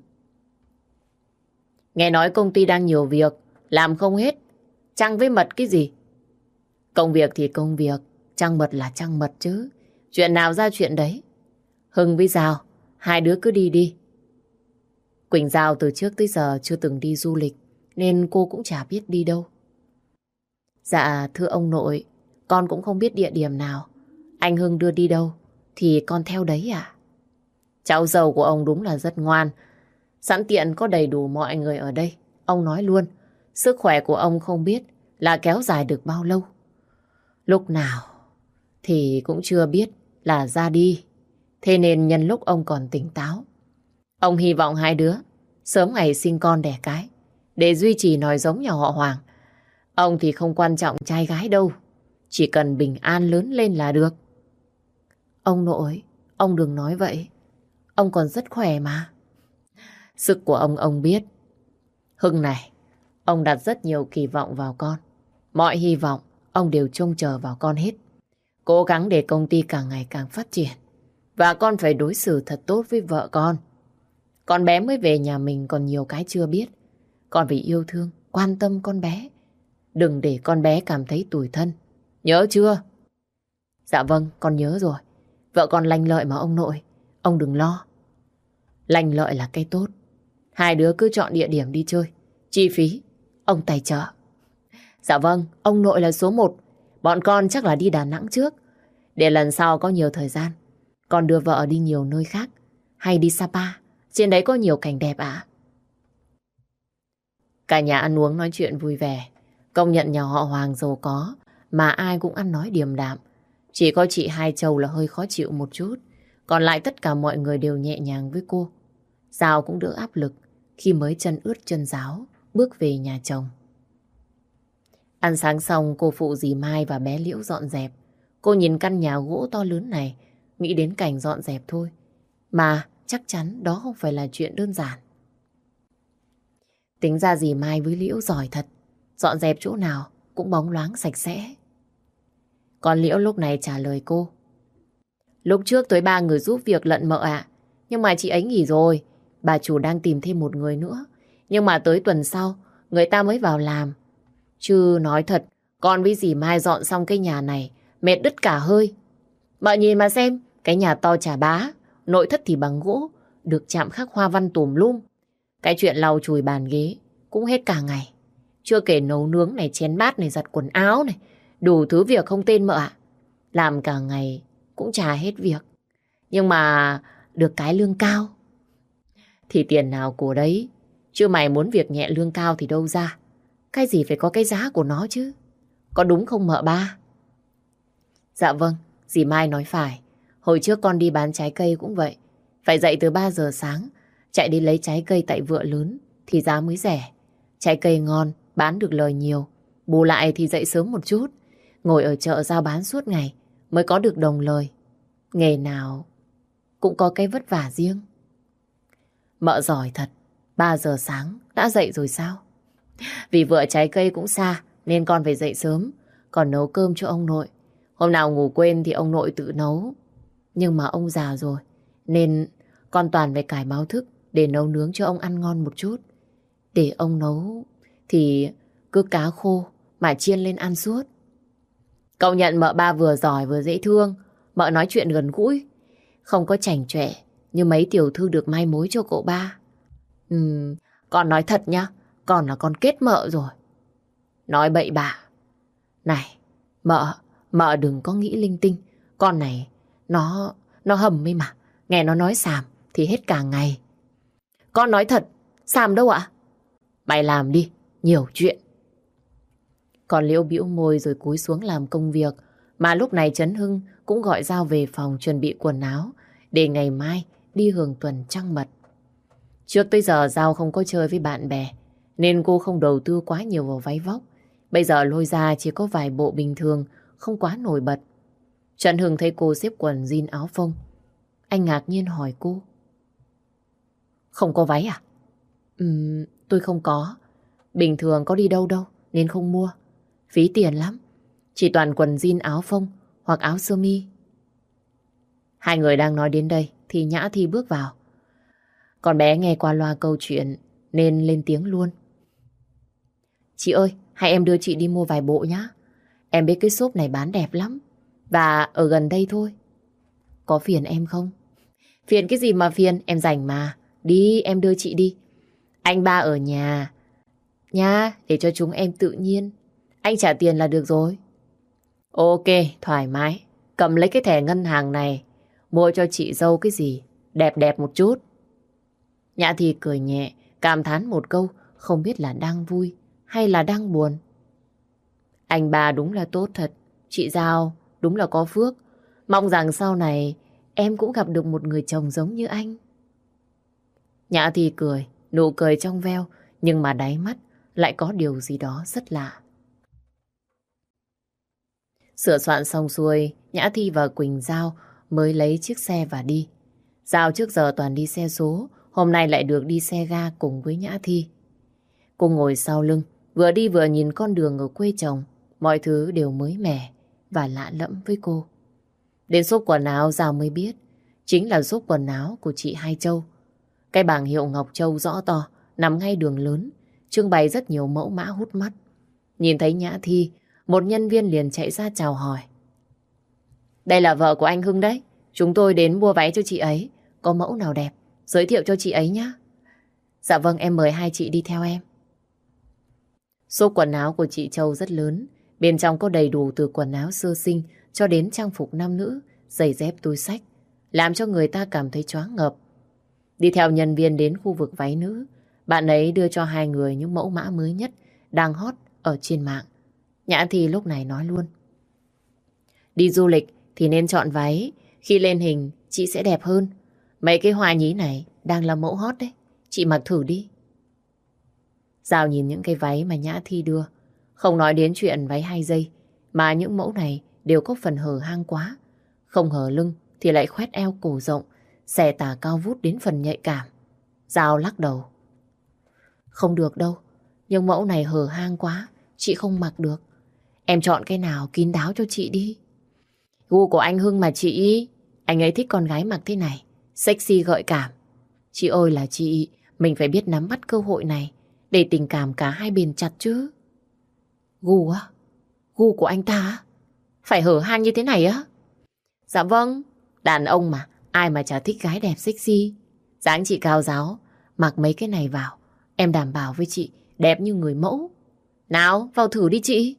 Nghe nói công ty đang nhiều việc, làm không hết. Trăng với mật cái gì? Công việc thì công việc, trăng mật là trăng mật chứ. Chuyện nào ra chuyện đấy. Hưng với Giao, hai đứa cứ đi đi. Quỳnh Giao từ trước tới giờ chưa từng đi du lịch, nên cô cũng chả biết đi đâu. Dạ thưa ông nội, con cũng không biết địa điểm nào. Anh Hưng đưa đi đâu thì con theo đấy à? Cháu dâu của ông đúng là rất ngoan. Sẵn tiện có đầy đủ mọi người ở đây. Ông nói luôn, sức khỏe của ông không biết là kéo dài được bao lâu. Lúc nào thì cũng chưa biết là ra đi. Thế nên nhân lúc ông còn tỉnh táo, ông hy vọng hai đứa sớm ngày sinh con đẻ cái, để duy trì nòi giống nhà họ Hoàng. Ông thì không quan trọng trai gái đâu, Chỉ cần bình an lớn lên là được. Ông nội, ông đừng nói vậy. Ông còn rất khỏe mà. Sức của ông ông biết. Hưng này, ông đặt rất nhiều kỳ vọng vào con. Mọi hy vọng ông đều trông chờ vào con hết. Cố gắng để công ty càng ngày càng phát triển. Và con phải đối xử thật tốt với vợ con. Con bé mới về nhà mình còn nhiều cái chưa biết. Con phải yêu thương, quan tâm con bé. Đừng để con bé cảm thấy tủi thân. Nhớ chưa? Dạ vâng, con nhớ rồi. Vợ con lanh lợi mà ông nội. Ông đừng lo. Lanh lợi là cái tốt. Hai đứa cứ chọn địa điểm đi chơi. Chi phí, ông tài trợ. Dạ vâng, ông nội là số một. Bọn con chắc là đi Đà Nẵng trước. Để lần sau có nhiều thời gian, con đưa vợ đi nhiều nơi khác. Hay đi Sapa. Trên đấy có nhiều cảnh đẹp ạ. Cả nhà ăn uống nói chuyện vui vẻ. Công nhận nhà họ Hoàng giàu có, mà ai cũng ăn nói điềm đạm. Chỉ có chị Hai Châu là hơi khó chịu một chút. Còn lại tất cả mọi người đều nhẹ nhàng với cô. Giao cũng đỡ áp lực khi mới chân ướt chân ráo bước về nhà chồng. Ăn sáng xong, cô phụ dì Mai và bé Liễu dọn dẹp. Cô nhìn căn nhà gỗ to lớn này, nghĩ đến cảnh dọn dẹp thôi. Mà chắc chắn đó không phải là chuyện đơn giản. Tính ra dì Mai với Liễu giỏi thật. Dọn dẹp chỗ nào cũng bóng loáng sạch sẽ. Còn Liễu lúc này trả lời cô. Lúc trước tới ba người giúp việc lận mợ ạ. Nhưng mà chị ấy nghỉ rồi. Bà chủ đang tìm thêm một người nữa. Nhưng mà tới tuần sau, người ta mới vào làm. Chứ nói thật, con với dì Mai dọn xong cái nhà này, mệt đứt cả hơi. Mợ nhìn mà xem, cái nhà to chà bá, nội thất thì bằng gỗ, được chạm khắc hoa văn tùm lum. Cái chuyện lau chùi bàn ghế cũng hết cả ngày. Chưa kể nấu nướng này, chén bát này, giặt quần áo này, đủ thứ việc không tên mợ ạ. Làm cả ngày cũng chả hết việc. Nhưng mà được cái lương cao. Thì tiền nào của đấy. Chứ mày muốn việc nhẹ lương cao thì đâu ra. Cái gì phải có cái giá của nó chứ. Có đúng không mợ ba? Dạ vâng, dì Mai nói phải. Hồi trước con đi bán trái cây cũng vậy. Phải dậy từ ba giờ sáng, chạy đi lấy trái cây tại vựa lớn thì giá mới rẻ. Trái cây ngon, bán được lời nhiều. Bù lại thì dậy sớm một chút, ngồi ở chợ giao bán suốt ngày mới có được đồng lời. Nghề nào cũng có cái vất vả riêng. Mợ giỏi thật, ba giờ sáng đã dậy rồi sao? Vì vựa trái cây cũng xa nên con phải dậy sớm, còn nấu cơm cho ông nội. Hôm nào ngủ quên thì ông nội tự nấu. Nhưng mà ông già rồi nên con toàn phải cải báo thức để nấu nướng cho ông ăn ngon một chút. Để ông nấu thì cứ cá khô mà chiên lên ăn suốt. Cậu nhận mợ ba vừa giỏi vừa dễ thương. Mợ nói chuyện gần gũi, không có chảnh chọe như mấy tiểu thư được mai mối cho cậu ba. Ừm, con nói thật nhá, con là con kết mợ rồi. Nói bậy bạ. Này, mợ, mợ đừng có nghĩ linh tinh. Con này, nó, nó hầm ấy mà. Nghe nó nói xàm thì hết cả ngày. Con nói thật, xàm đâu ạ? Mày làm đi, nhiều chuyện. Còn Liễu bĩu môi rồi cúi xuống làm công việc. Mà lúc này Trấn Hưng cũng gọi Giao về phòng chuẩn bị quần áo để ngày mai đi hưởng tuần trăng mật. Trước tới giờ Giao không có chơi với bạn bè nên cô không đầu tư quá nhiều vào váy vóc. Bây giờ lôi ra chỉ có vài bộ bình thường, không quá nổi bật. Trấn Hưng thấy cô xếp quần jean áo phông. Anh ngạc nhiên hỏi cô. Không có váy à? Ừm, tôi không có. Bình thường có đi đâu đâu nên không mua. Phí tiền lắm. Chỉ toàn quần jean áo phông hoặc áo sơ mi. Hai người đang nói đến đây thì Nhã Thi bước vào. Con bé nghe qua loa câu chuyện nên lên tiếng luôn. Chị ơi, hay em đưa chị đi mua vài bộ nhá. Em biết cái shop này bán đẹp lắm. Và ở gần đây thôi. Có phiền em không? Phiền cái gì mà phiền, em rảnh mà. Đi, em đưa chị đi. Anh ba ở nhà nha, để cho chúng em tự nhiên. Anh trả tiền là được rồi. Ok, thoải mái. Cầm lấy cái thẻ ngân hàng này, mua cho chị dâu cái gì đẹp đẹp một chút. Nhã Thi cười nhẹ, cảm thán một câu, không biết là đang vui hay là đang buồn. Anh ba đúng là tốt thật. Chị Giao đúng là có phước. Mong rằng sau này em cũng gặp được một người chồng giống như anh. Nhã Thi cười, nụ cười trong veo, nhưng mà đáy mắt lại có điều gì đó rất lạ. Sửa soạn xong xuôi, Nhã Thi và Quỳnh Giao mới lấy chiếc xe và đi. Giao trước giờ toàn đi xe số, hôm nay lại được đi xe ga cùng với Nhã Thi. Cô ngồi sau lưng, vừa đi vừa nhìn con đường ở quê chồng. Mọi thứ đều mới mẻ và lạ lẫm với cô. Đến xốp quần áo Giao mới biết, chính là xốp quần áo của chị Hai Châu. Cái bảng hiệu Ngọc Châu rõ to, nằm ngay đường lớn, trưng bày rất nhiều mẫu mã hút mắt. Nhìn thấy Nhã Thi, một nhân viên liền chạy ra chào hỏi. Đây là vợ của anh Hưng đấy, chúng tôi đến mua váy cho chị ấy. Có mẫu nào đẹp, giới thiệu cho chị ấy nhé. Dạ vâng, em mời hai chị đi theo em. Xốp quần áo của chị Châu rất lớn, bên trong có đầy đủ từ quần áo sơ sinh cho đến trang phục nam nữ, giày dép túi xách, làm cho người ta cảm thấy choáng ngợp. Đi theo nhân viên đến khu vực váy nữ, bạn ấy đưa cho hai người những mẫu mã mới nhất đang hot ở trên mạng. Nhã Thi lúc này nói luôn. Đi du lịch thì nên chọn váy, khi lên hình chị sẽ đẹp hơn. Mấy cái hoa nhí này đang là mẫu hot đấy, chị mặc thử đi. Giao nhìn những cái váy mà Nhã Thi đưa, không nói đến chuyện váy hai dây, mà những mẫu này đều có phần hở hang quá. Không hở lưng thì lại khoét eo cổ rộng, xẻ tà cao vút đến phần nhạy cảm. Giao lắc đầu. Không được đâu, nhưng mẫu này hở hang quá, chị không mặc được. Em chọn cái nào kín đáo cho chị đi. Gu của anh Hưng mà chị, anh ấy thích con gái mặc thế này, sexy gợi cảm. Chị ơi là chị, mình phải biết nắm bắt cơ hội này để tình cảm cả hai bền chặt chứ. Gu á? Gu của anh ta á? Phải hở hang như thế này á? Dạ vâng, đàn ông mà, ai mà chả thích gái đẹp sexy. Dáng chị cao ráo, mặc mấy cái này vào, em đảm bảo với chị, đẹp như người mẫu. Nào, vào thử đi chị.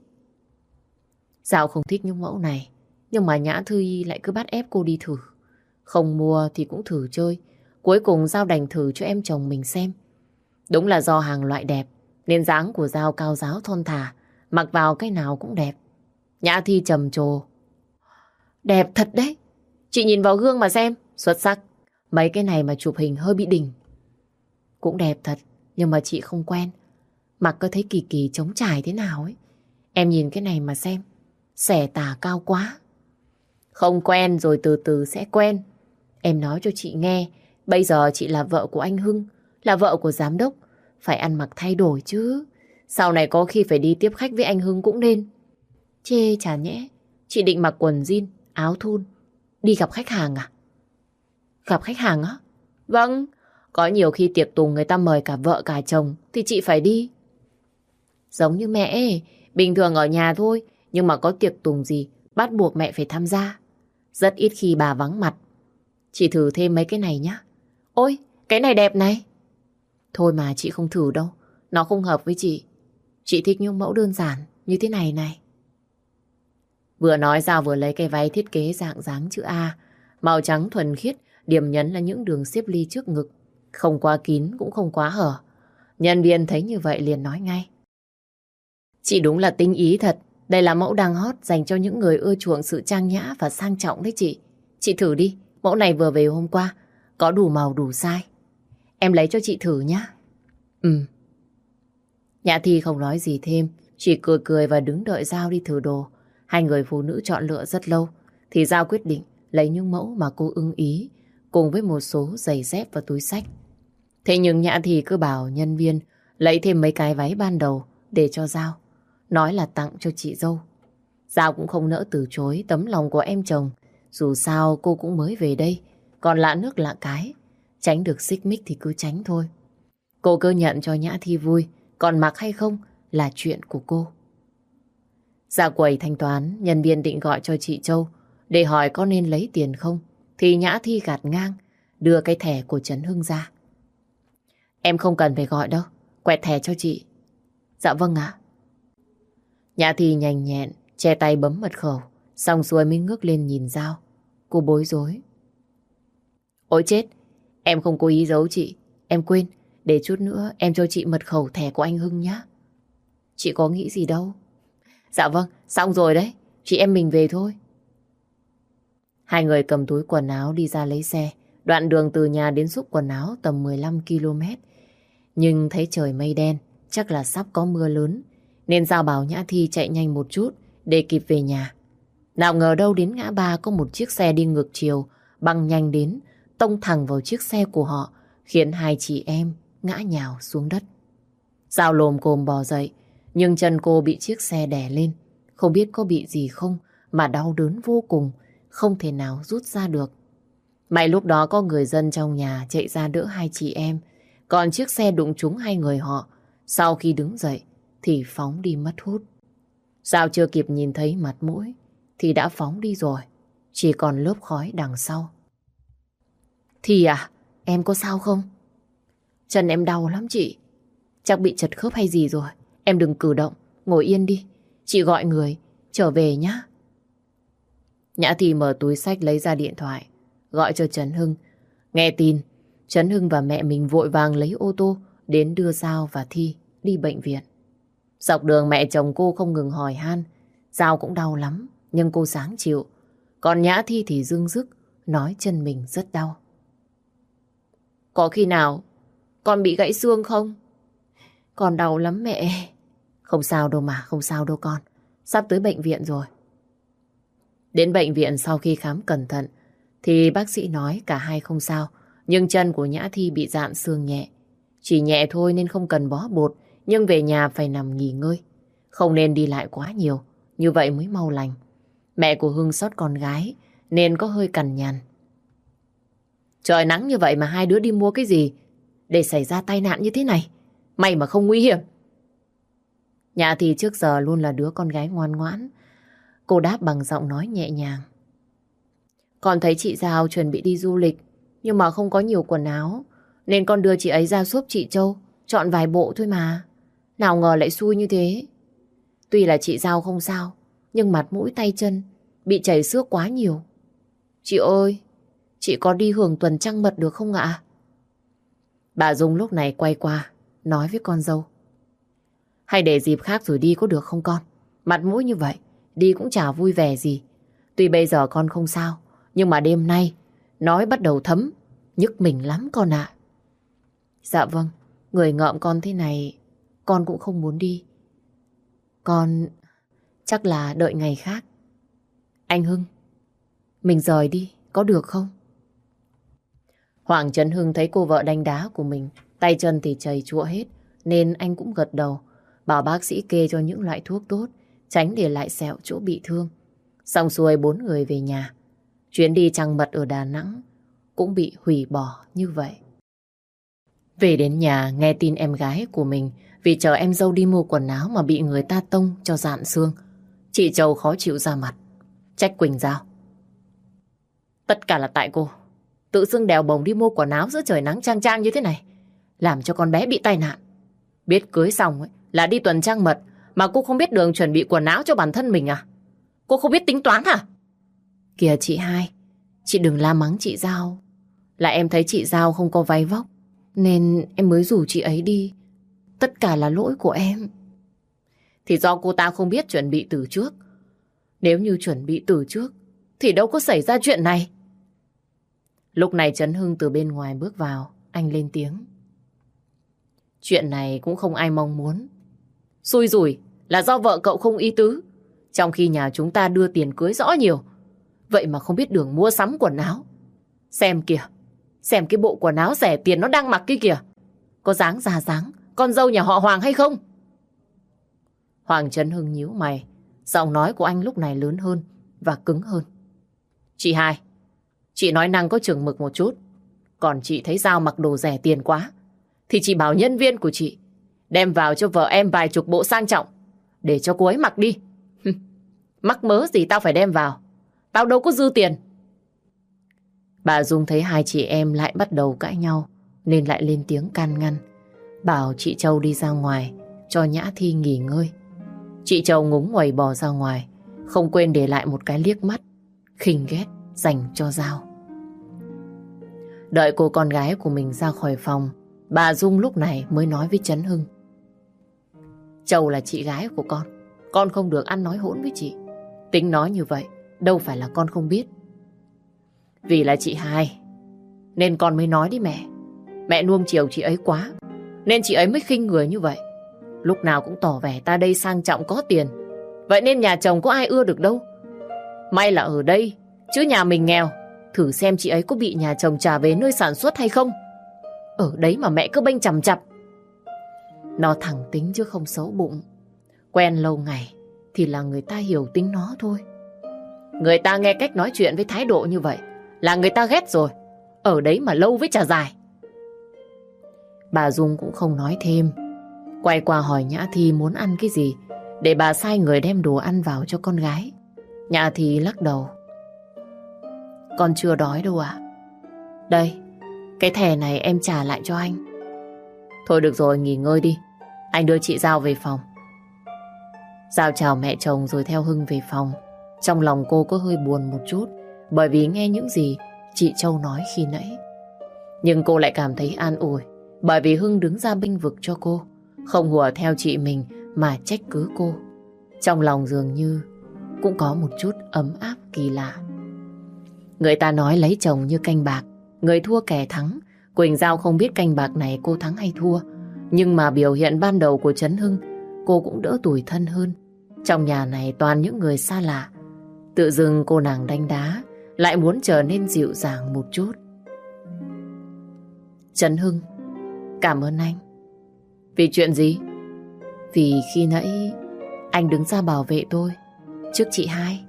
Dạo không thích những mẫu này, nhưng mà Nhã Thư Y lại cứ bắt ép cô đi thử. Không mua thì cũng thử chơi. Cuối cùng Giao đành thử cho em chồng mình xem. Đúng là do hàng loại đẹp, nên dáng của Giao cao ráo thon thả, mặc vào cái nào cũng đẹp. Nhã Thi trầm trồ. Đẹp thật đấy. Chị nhìn vào gương mà xem, xuất sắc. Mấy cái này mà chụp hình hơi bị đỉnh. Cũng đẹp thật, nhưng mà chị không quen. Mặc có thấy kỳ kỳ trống trải thế nào ấy. Em nhìn cái này mà xem, xẻ tà cao quá. Không quen rồi từ từ sẽ quen. Em nói cho chị nghe, bây giờ chị là vợ của anh Hưng, là vợ của giám đốc, phải ăn mặc thay đổi chứ. Sau này có khi phải đi tiếp khách với anh Hưng cũng nên. Chê chả nhẽ, chị định mặc quần jean, áo thun, đi gặp khách hàng à? Gặp khách hàng á? Vâng, có nhiều khi tiệc tùng người ta mời cả vợ cả chồng thì chị phải đi. Giống như mẹ ấy, bình thường ở nhà thôi, nhưng mà có tiệc tùng gì bắt buộc mẹ phải tham gia. Rất ít khi bà vắng mặt. Chị thử thêm mấy cái này nhá. Ôi, cái này đẹp này. Thôi mà chị không thử đâu, nó không hợp với chị. Chị thích những mẫu đơn giản như thế này này. Vừa nói Giao vừa lấy cái váy thiết kế dạng dáng chữ A, màu trắng thuần khiết, điểm nhấn là những đường xếp ly trước ngực, không quá kín cũng không quá hở. Nhân viên thấy như vậy liền nói ngay. Chị đúng là tinh ý thật. Đây là mẫu đang hot dành cho những người ưa chuộng sự trang nhã và sang trọng đấy chị. Chị thử đi, mẫu này vừa về hôm qua, có đủ màu đủ size. Em lấy cho chị thử nhá. Ừ. Nhã Thi không nói gì thêm, chỉ cười cười và đứng đợi Giao đi thử đồ. Hai người phụ nữ chọn lựa rất lâu, thì Giao quyết định lấy những mẫu mà cô ưng ý, cùng với một số giày dép và túi xách. Thế nhưng Nhã Thi cứ bảo nhân viên lấy thêm mấy cái váy ban đầu để cho Giao, nói là tặng cho chị dâu. Giao cũng không nỡ từ chối tấm lòng của em chồng. Dù sao cô cũng mới về đây, còn lạ nước lạ cái, tránh được xích mích thì cứ tránh thôi. Cô cứ nhận cho Nhã Thi vui, còn mặc hay không là chuyện của cô. Ra quầy thanh toán, nhân viên định gọi cho chị Châu để hỏi có nên lấy tiền không, thì Nhã Thi gạt ngang, đưa cái thẻ của Trấn Hưng ra. Em không cần phải gọi đâu, quẹt thẻ cho chị. Dạ vâng ạ. Nhã Thi nhanh nhẹn, che tay bấm mật khẩu, xong xuôi mới ngước lên nhìn Giao. Cô bối rối. Ôi chết, em không cố ý giấu chị, em quên, để chút nữa em cho chị mật khẩu thẻ của anh Hưng nhé. Chị có nghĩ gì đâu. Dạ vâng, xong rồi đấy, chị em mình về thôi. Hai người cầm túi quần áo đi ra lấy xe. Đoạn đường từ nhà đến xúc quần áo tầm mười lăm ki lô mét. Nhưng thấy trời mây đen, chắc là sắp có mưa lớn, nên Giao bảo Nhã Thi chạy nhanh một chút để kịp về nhà. Nào ngờ đâu đến ngã ba có một chiếc xe đi ngược chiều, băng nhanh đến, tông thẳng vào chiếc xe của họ, khiến hai chị em ngã nhào xuống đất. Dao lồm cồm bò dậy, nhưng chân cô bị chiếc xe đè lên. Không biết có bị gì không mà đau đớn vô cùng, không thể nào rút ra được. May lúc đó có người dân trong nhà chạy ra đỡ hai chị em, còn chiếc xe đụng trúng hai người họ. Sau khi đứng dậy thì phóng đi mất hút. Dao chưa kịp nhìn thấy mặt mũi thì đã phóng đi rồi, chỉ còn lớp khói đằng sau. Thì à, em có sao không? Chân em đau lắm chị. Chắc bị chật khớp hay gì rồi. Em đừng cử động, ngồi yên đi. Chị gọi người, trở về nhá. Nhã Thi mở túi xách lấy ra điện thoại, gọi cho Trấn Hưng. Nghe tin, Trấn Hưng và mẹ mình vội vàng lấy ô tô đến đưa Giao và Thi đi bệnh viện. Dọc đường mẹ chồng cô không ngừng hỏi han. Giao cũng đau lắm, nhưng cô sáng chịu. Còn Nhã Thi thì dưng dứt, nói chân mình rất đau. Có khi nào con bị gãy xương không? Con đau lắm mẹ. Không sao đâu mà, không sao đâu con. Sắp tới bệnh viện rồi. Đến bệnh viện sau khi khám cẩn thận thì bác sĩ nói cả hai không sao. Nhưng chân của Nhã Thi bị rạn xương nhẹ. Chỉ nhẹ thôi nên không cần bó bột, nhưng về nhà phải nằm nghỉ ngơi. Không nên đi lại quá nhiều, như vậy mới mau lành. Mẹ của Hưng sót con gái nên có hơi cằn nhằn. Trời nắng như vậy mà hai đứa đi mua cái gì để xảy ra tai nạn như thế này? May mà không nguy hiểm. Nhã Thi trước giờ luôn là đứa con gái ngoan ngoãn. Cô đáp bằng giọng nói nhẹ nhàng. Con thấy chị Giao chuẩn bị đi du lịch, nhưng mà không có nhiều quần áo, nên con đưa chị ấy ra giúp chị Châu chọn vài bộ thôi mà. Nào ngờ lại xui như thế. Tuy là chị Giao không sao, nhưng mặt mũi tay chân bị chảy xước quá nhiều. Chị ơi, chị có đi hưởng tuần trăng mật được không ạ? Bà Dung lúc này quay qua nói với con dâu. Hay để dịp khác rồi đi có được không con? Mặt mũi như vậy đi cũng chả vui vẻ gì. Tuy bây giờ con không sao, nhưng mà đêm nay nói bắt đầu thấm, nhức mình lắm con ạ. Dạ vâng, người ngợm con thế này con cũng không muốn đi. Con chắc là đợi ngày khác. Anh Hưng, mình rời đi có được không? Hoàng Trấn Hưng thấy cô vợ đánh đá của mình, tay chân thì chầy chụa hết, nên anh cũng gật đầu, bảo bác sĩ kê cho những loại thuốc tốt, tránh để lại sẹo chỗ bị thương. Xong xuôi bốn người về nhà. Chuyến đi trăng mật ở Đà Nẵng cũng bị hủy bỏ như vậy. Về đến nhà nghe tin em gái của mình vì chờ em dâu đi mua quần áo mà bị người ta tông cho rạn xương, chị Châu khó chịu ra mặt, trách Quỳnh Giao. Tất cả là tại cô. Tự dưng đèo bồng đi mua quần áo giữa trời nắng chang chang như thế này, làm cho con bé bị tai nạn. Biết cưới xong ấy, là đi tuần trăng mật mà cô không biết đường chuẩn bị quần áo cho bản thân mình à? Cô không biết tính toán hả? Kìa chị hai, chị đừng la mắng chị Giao. Là em thấy chị Giao không có váy vóc nên em mới rủ chị ấy đi. Tất cả là lỗi của em. Thì do cô ta không biết chuẩn bị từ trước. Nếu như chuẩn bị từ trước thì đâu có xảy ra chuyện này. Lúc này Trấn Hưng từ bên ngoài bước vào, anh lên tiếng. Chuyện này cũng không ai mong muốn. Xui rủi là do vợ cậu không ý tứ, trong khi nhà chúng ta đưa tiền cưới rõ nhiều. Vậy mà không biết đường mua sắm quần áo. Xem kìa, xem cái bộ quần áo rẻ tiền nó đang mặc kia kìa. Có dáng già dáng con dâu nhà họ Hoàng hay không? Hoàng Trấn Hưng nhíu mày, giọng nói của anh lúc này lớn hơn và cứng hơn. Chị hai, chị nói năng có chừng mực một chút. Còn chị thấy Giao mặc đồ rẻ tiền quá thì chị bảo nhân viên của chị đem vào cho vợ em vài chục bộ sang trọng để cho cô ấy mặc đi. Mắc mớ gì tao phải đem vào, tao đâu có dư tiền. Bà Dung thấy hai chị em lại bắt đầu cãi nhau nên lại lên tiếng can ngăn, bảo chị Châu đi ra ngoài cho Nhã Thi nghỉ ngơi. Chị Châu ngúng nguẩy bỏ ra ngoài, không quên để lại một cái liếc mắt khinh ghét dành cho Giao. Đợi cô con gái của mình ra khỏi phòng, bà Dung lúc này mới nói với Trấn Hưng. Châu là chị gái của con, con không được ăn nói hỗn với chị. Tính nói như vậy, đâu phải là con không biết. Vì là chị hai nên con mới nói đi mẹ. Mẹ nuông chiều chị ấy quá nên chị ấy mới khinh người như vậy. Lúc nào cũng tỏ vẻ ta đây sang trọng có tiền, vậy nên nhà chồng có ai ưa được đâu. May là ở đây, chứ nhà mình nghèo. Thử xem chị ấy có bị nhà chồng trả về nơi sản xuất hay không. Ở đấy mà mẹ cứ bênh chằm chặp. Nó thẳng tính chứ không xấu bụng. Quen lâu ngày thì là người ta hiểu tính nó thôi. Người ta nghe cách nói chuyện với thái độ như vậy là người ta ghét rồi. Ở đấy mà lâu với chả dài. Bà Dung cũng không nói thêm. Quay qua hỏi Nhã Thi muốn ăn cái gì, để bà sai người đem đồ ăn vào cho con gái. Nhã Thi lắc đầu. Con chưa đói đâu ạ. Đây, cái thẻ này em trả lại cho anh. Thôi được rồi, nghỉ ngơi đi. Anh đưa chị Giao về phòng. Giao chào mẹ chồng rồi theo Hưng về phòng. Trong lòng cô có hơi buồn một chút, bởi vì nghe những gì chị Châu nói khi nãy. Nhưng cô lại cảm thấy an ủi, bởi vì Hưng đứng ra bênh vực cho cô, không hùa theo chị mình mà trách cứ cô. Trong lòng dường như cũng có một chút ấm áp kỳ lạ. Người ta nói lấy chồng như canh bạc, người thua kẻ thắng. Quỳnh Giao không biết canh bạc này cô thắng hay thua, nhưng mà biểu hiện ban đầu của Trấn Hưng, cô cũng đỡ tủi thân hơn. Trong nhà này toàn những người xa lạ. Tự dưng cô nàng đánh đá lại muốn trở nên dịu dàng một chút. Trấn Hưng, cảm ơn anh. Vì chuyện gì? Vì khi nãy anh đứng ra bảo vệ tôi trước chị hai.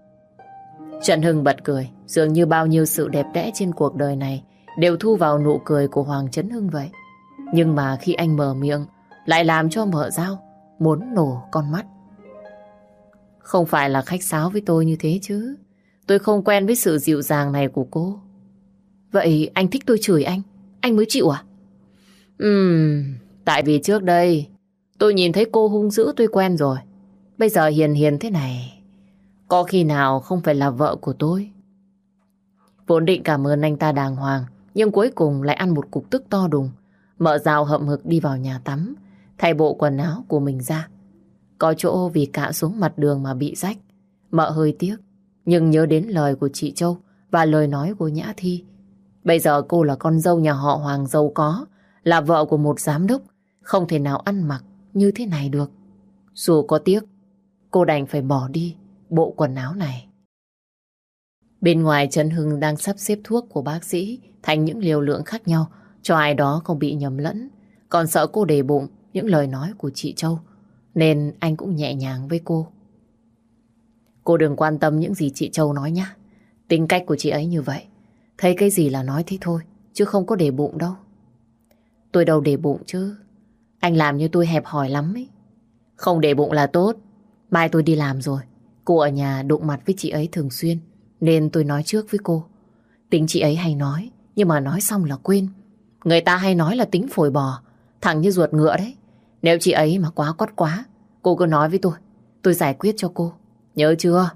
Trấn Hưng bật cười, dường như bao nhiêu sự đẹp đẽ trên cuộc đời này đều thu vào nụ cười của Hoàng Trấn Hưng vậy. Nhưng mà khi anh mở miệng lại làm cho mợ Giao muốn nổ con mắt. Không phải là khách sáo với tôi như thế chứ. Tôi không quen với sự dịu dàng này của cô. Vậy anh thích tôi chửi anh, anh mới chịu à? Ừm, tại vì trước đây tôi nhìn thấy cô hung dữ tôi quen rồi. Bây giờ hiền hiền thế này, có khi nào không phải là vợ của tôi? Vốn định cảm ơn anh ta đàng hoàng, nhưng cuối cùng lại ăn một cục tức to đùng. Mợ Giao hậm hực đi vào nhà tắm, thay bộ quần áo của mình ra. Có chỗ vì cạ xuống mặt đường mà bị rách. Mợ hơi tiếc, nhưng nhớ đến lời của chị Châu và lời nói của Nhã Thi. Bây giờ cô là con dâu nhà họ Hoàng giàu có, là vợ của một giám đốc, không thể nào ăn mặc như thế này được. Dù có tiếc, cô đành phải bỏ đi bộ quần áo này. Bên ngoài, Trấn Hưng đang sắp xếp thuốc của bác sĩ thành những liều lượng khác nhau cho ai đó không bị nhầm lẫn. Còn sợ cô để bụng những lời nói của chị Châu, nên anh cũng nhẹ nhàng với cô. Cô đừng quan tâm những gì chị Châu nói nhé. Tính cách của chị ấy như vậy, thấy cái gì là nói thế thôi, chứ không có để bụng đâu. Tôi đâu để bụng chứ. Anh làm như tôi hẹp hòi lắm ấy. Không để bụng là tốt. Mai tôi đi làm rồi, cô ở nhà đụng mặt với chị ấy thường xuyên, nên tôi nói trước với cô. Tính chị ấy hay nói, nhưng mà nói xong là quên. Người ta hay nói là tính phổi bò, thẳng như ruột ngựa đấy. Nếu chị ấy mà quá quắt quá, cô cứ nói với tôi, tôi giải quyết cho cô. Nhớ chưa?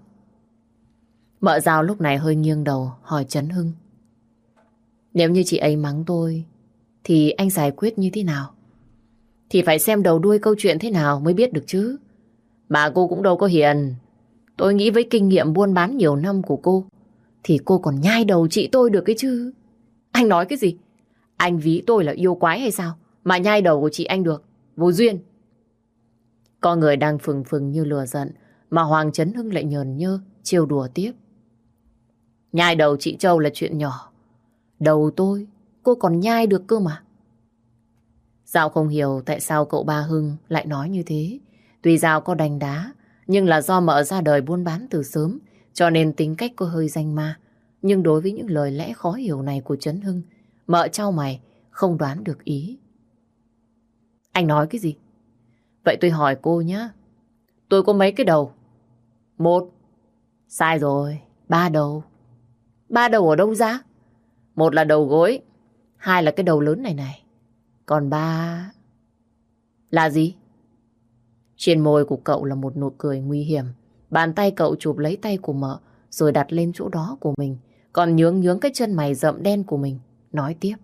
Mợ Giao lúc này hơi nghiêng đầu hỏi Trấn Hưng. Nếu như chị ấy mắng tôi, thì anh giải quyết như thế nào? Thì phải xem đầu đuôi câu chuyện thế nào mới biết được chứ. Mà cô cũng đâu có hiền. Tôi nghĩ với kinh nghiệm buôn bán nhiều năm của cô, thì cô còn nhai đầu chị tôi được cái chứ. Anh nói cái gì? Anh ví tôi là yêu quái hay sao mà nhai đầu của chị anh được? Vô duyên. Có người đang phừng phừng như lừa giận, mà Hoàng Trấn Hưng lại nhờn nhơ trêu đùa tiếp. Nhai đầu chị Châu là chuyện nhỏ, đầu tôi cô còn nhai được cơ mà. Giao không hiểu tại sao cậu ba Hưng lại nói như thế. Tuy Giao có đành đá, nhưng là do mợ ra đời buôn bán từ sớm, cho nên tính cách cô hơi danh ma. Nhưng đối với những lời lẽ khó hiểu này của Trấn Hưng, mợ trao mày không đoán được ý. Anh nói cái gì? Vậy tôi hỏi cô nhé, tôi có mấy cái đầu? Một. Sai rồi, ba đầu. Ba đầu ở đâu ra? Một là đầu gối, hai là cái đầu lớn này này. Còn ba... Là gì? Trên môi của cậu là một nụ cười nguy hiểm. Bàn tay cậu chụp lấy tay của mợ, rồi đặt lên chỗ đó của mình, còn nhướng nhướng cái chân mày rậm đen của mình, nói tiếp.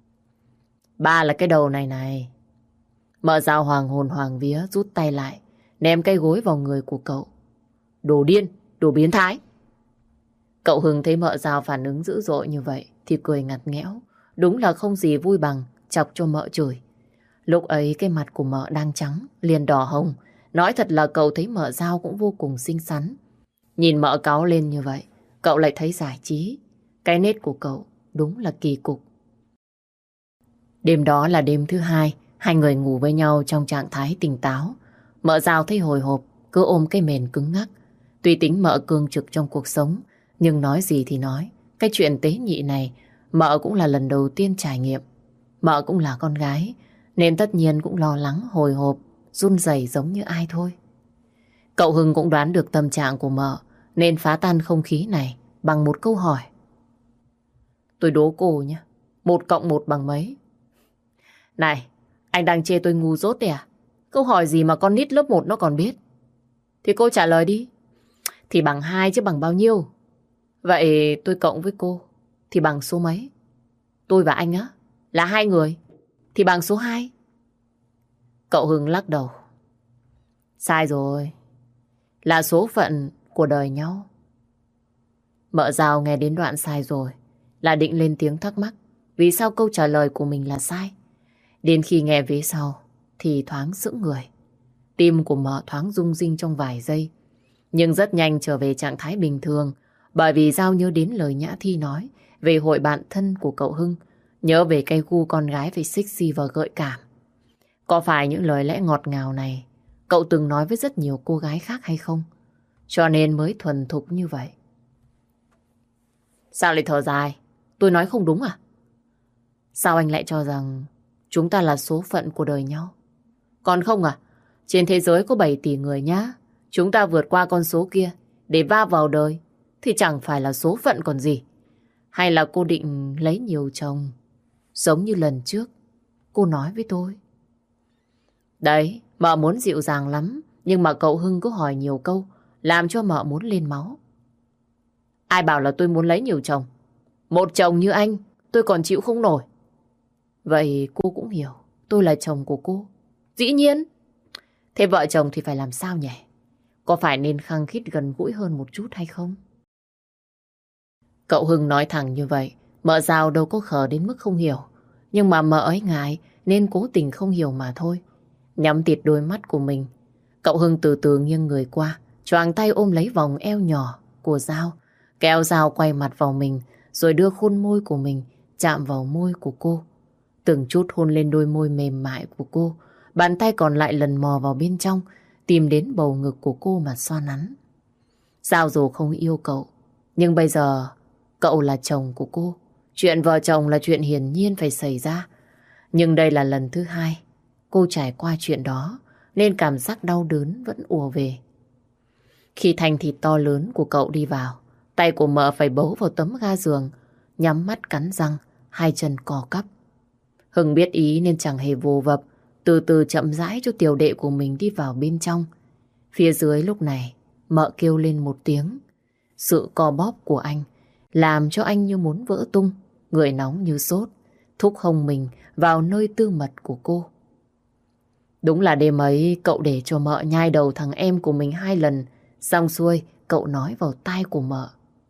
Ba là cái đầu này này. Mợ Giao hoàng hồn hoàng vía rút tay lại, ném cây gối vào người của cậu. Đồ điên, đồ biến thái. Cậu Hưng thấy mợ Giao phản ứng dữ dội như vậy thì cười ngặt nghẽo. Đúng là không gì vui bằng chọc cho mợ chửi. Lúc ấy cái mặt của mợ đang trắng, liền đỏ hồng. Nói thật là cậu thấy mợ Giao cũng vô cùng xinh xắn. Nhìn mợ cáu lên như vậy, cậu lại thấy giải trí. Cái nết của cậu đúng là kỳ cục. Đêm đó là đêm thứ hai, hai người ngủ với nhau trong trạng thái tỉnh táo. Mợ Dao thấy hồi hộp, cứ ôm cái mền cứng ngắc. Tuy tính mợ cương trực trong cuộc sống, nhưng nói gì thì nói, cái chuyện tế nhị này mợ cũng là lần đầu tiên trải nghiệm. Mợ cũng là con gái, nên tất nhiên cũng lo lắng, hồi hộp, run rẩy giống như ai thôi. Cậu Hưng cũng đoán được tâm trạng của mợ, nên phá tan không khí này bằng một câu hỏi. Tôi đố cô nhé, một cộng một bằng mấy? Này, anh đang chê tôi ngu dốt đấy à? Câu hỏi gì mà con nít lớp một nó còn biết? Thì cô trả lời đi. Thì bằng hai chứ bằng bao nhiêu? Vậy tôi cộng với cô thì bằng số mấy? Tôi và anh á là hai người thì bằng số hai. Cậu Hưng lắc đầu. Sai rồi. Là số phận của đời nhau. Mợ Dao nghe đến đoạn sai rồi là định lên tiếng thắc mắc vì sao câu trả lời của mình là sai. Đến khi nghe vế sau thì thoáng sững người. Tim của mợ thoáng rung rinh trong vài giây, nhưng rất nhanh trở về trạng thái bình thường, bởi vì Dao nhớ đến lời Nhã Thi nói về hội bạn thân của cậu Hưng, nhớ về cái gu con gái về sexy và gợi cảm. Có phải những lời lẽ ngọt ngào này cậu từng nói với rất nhiều cô gái khác hay không? Cho nên mới thuần thục như vậy. Sao lại thở dài? Tôi nói không đúng à? Sao anh lại cho rằng chúng ta là số phận của đời nhau? Còn không à? Trên thế giới có bảy tỷ người nhá. Chúng ta vượt qua con số kia để va vào đời thì chẳng phải là số phận còn gì. Hay là cô định lấy nhiều chồng giống như lần trước cô nói với tôi? Đấy, mợ muốn dịu dàng lắm, nhưng mà cậu Hưng cứ hỏi nhiều câu làm cho mợ muốn lên máu. Ai bảo là tôi muốn lấy nhiều chồng? Một chồng như anh tôi còn chịu không nổi. Vậy cô cũng hiểu tôi là chồng của cô. Dĩ nhiên. Thế vợ chồng thì phải làm sao nhỉ? Có phải nên khăng khít gần gũi hơn một chút hay không? Cậu Hưng nói thẳng như vậy, mợ Dao đâu có khờ đến mức không hiểu. Nhưng mà mợ ấy ngại nên cố tình không hiểu mà thôi. Nhắm tịt đôi mắt của mình, cậu Hưng từ từ nghiêng người qua, choàng tay ôm lấy vòng eo nhỏ của Dao, kéo Dao quay mặt vào mình, rồi đưa khuôn môi của mình chạm vào môi của cô. Từng chút hôn lên đôi môi mềm mại của cô, bàn tay còn lại lần mò vào bên trong, tìm đến bầu ngực của cô mà xoa nắn. Dao dù không yêu cậu, nhưng bây giờ cậu là chồng của cô. Chuyện vợ chồng là chuyện hiển nhiên phải xảy ra. Nhưng đây là lần thứ hai cô trải qua chuyện đó, nên cảm giác đau đớn vẫn ùa về. Khi thanh thịt to lớn của cậu đi vào, tay của mợ phải bấu vào tấm ga giường, nhắm mắt cắn răng, hai chân co cắp. Hưng biết ý nên chẳng hề vồ vập, từ từ chậm rãi cho tiểu đệ của mình đi vào bên trong. Phía dưới lúc này, mợ kêu lên một tiếng. Sự co bóp của anh làm cho anh như muốn vỡ tung, người nóng như sốt, thúc hông mình vào nơi tư mật của cô. Đúng là đêm ấy cậu để cho mợ nhai đầu thằng em của mình hai lần, xong xuôi cậu nói vào tai của mợ.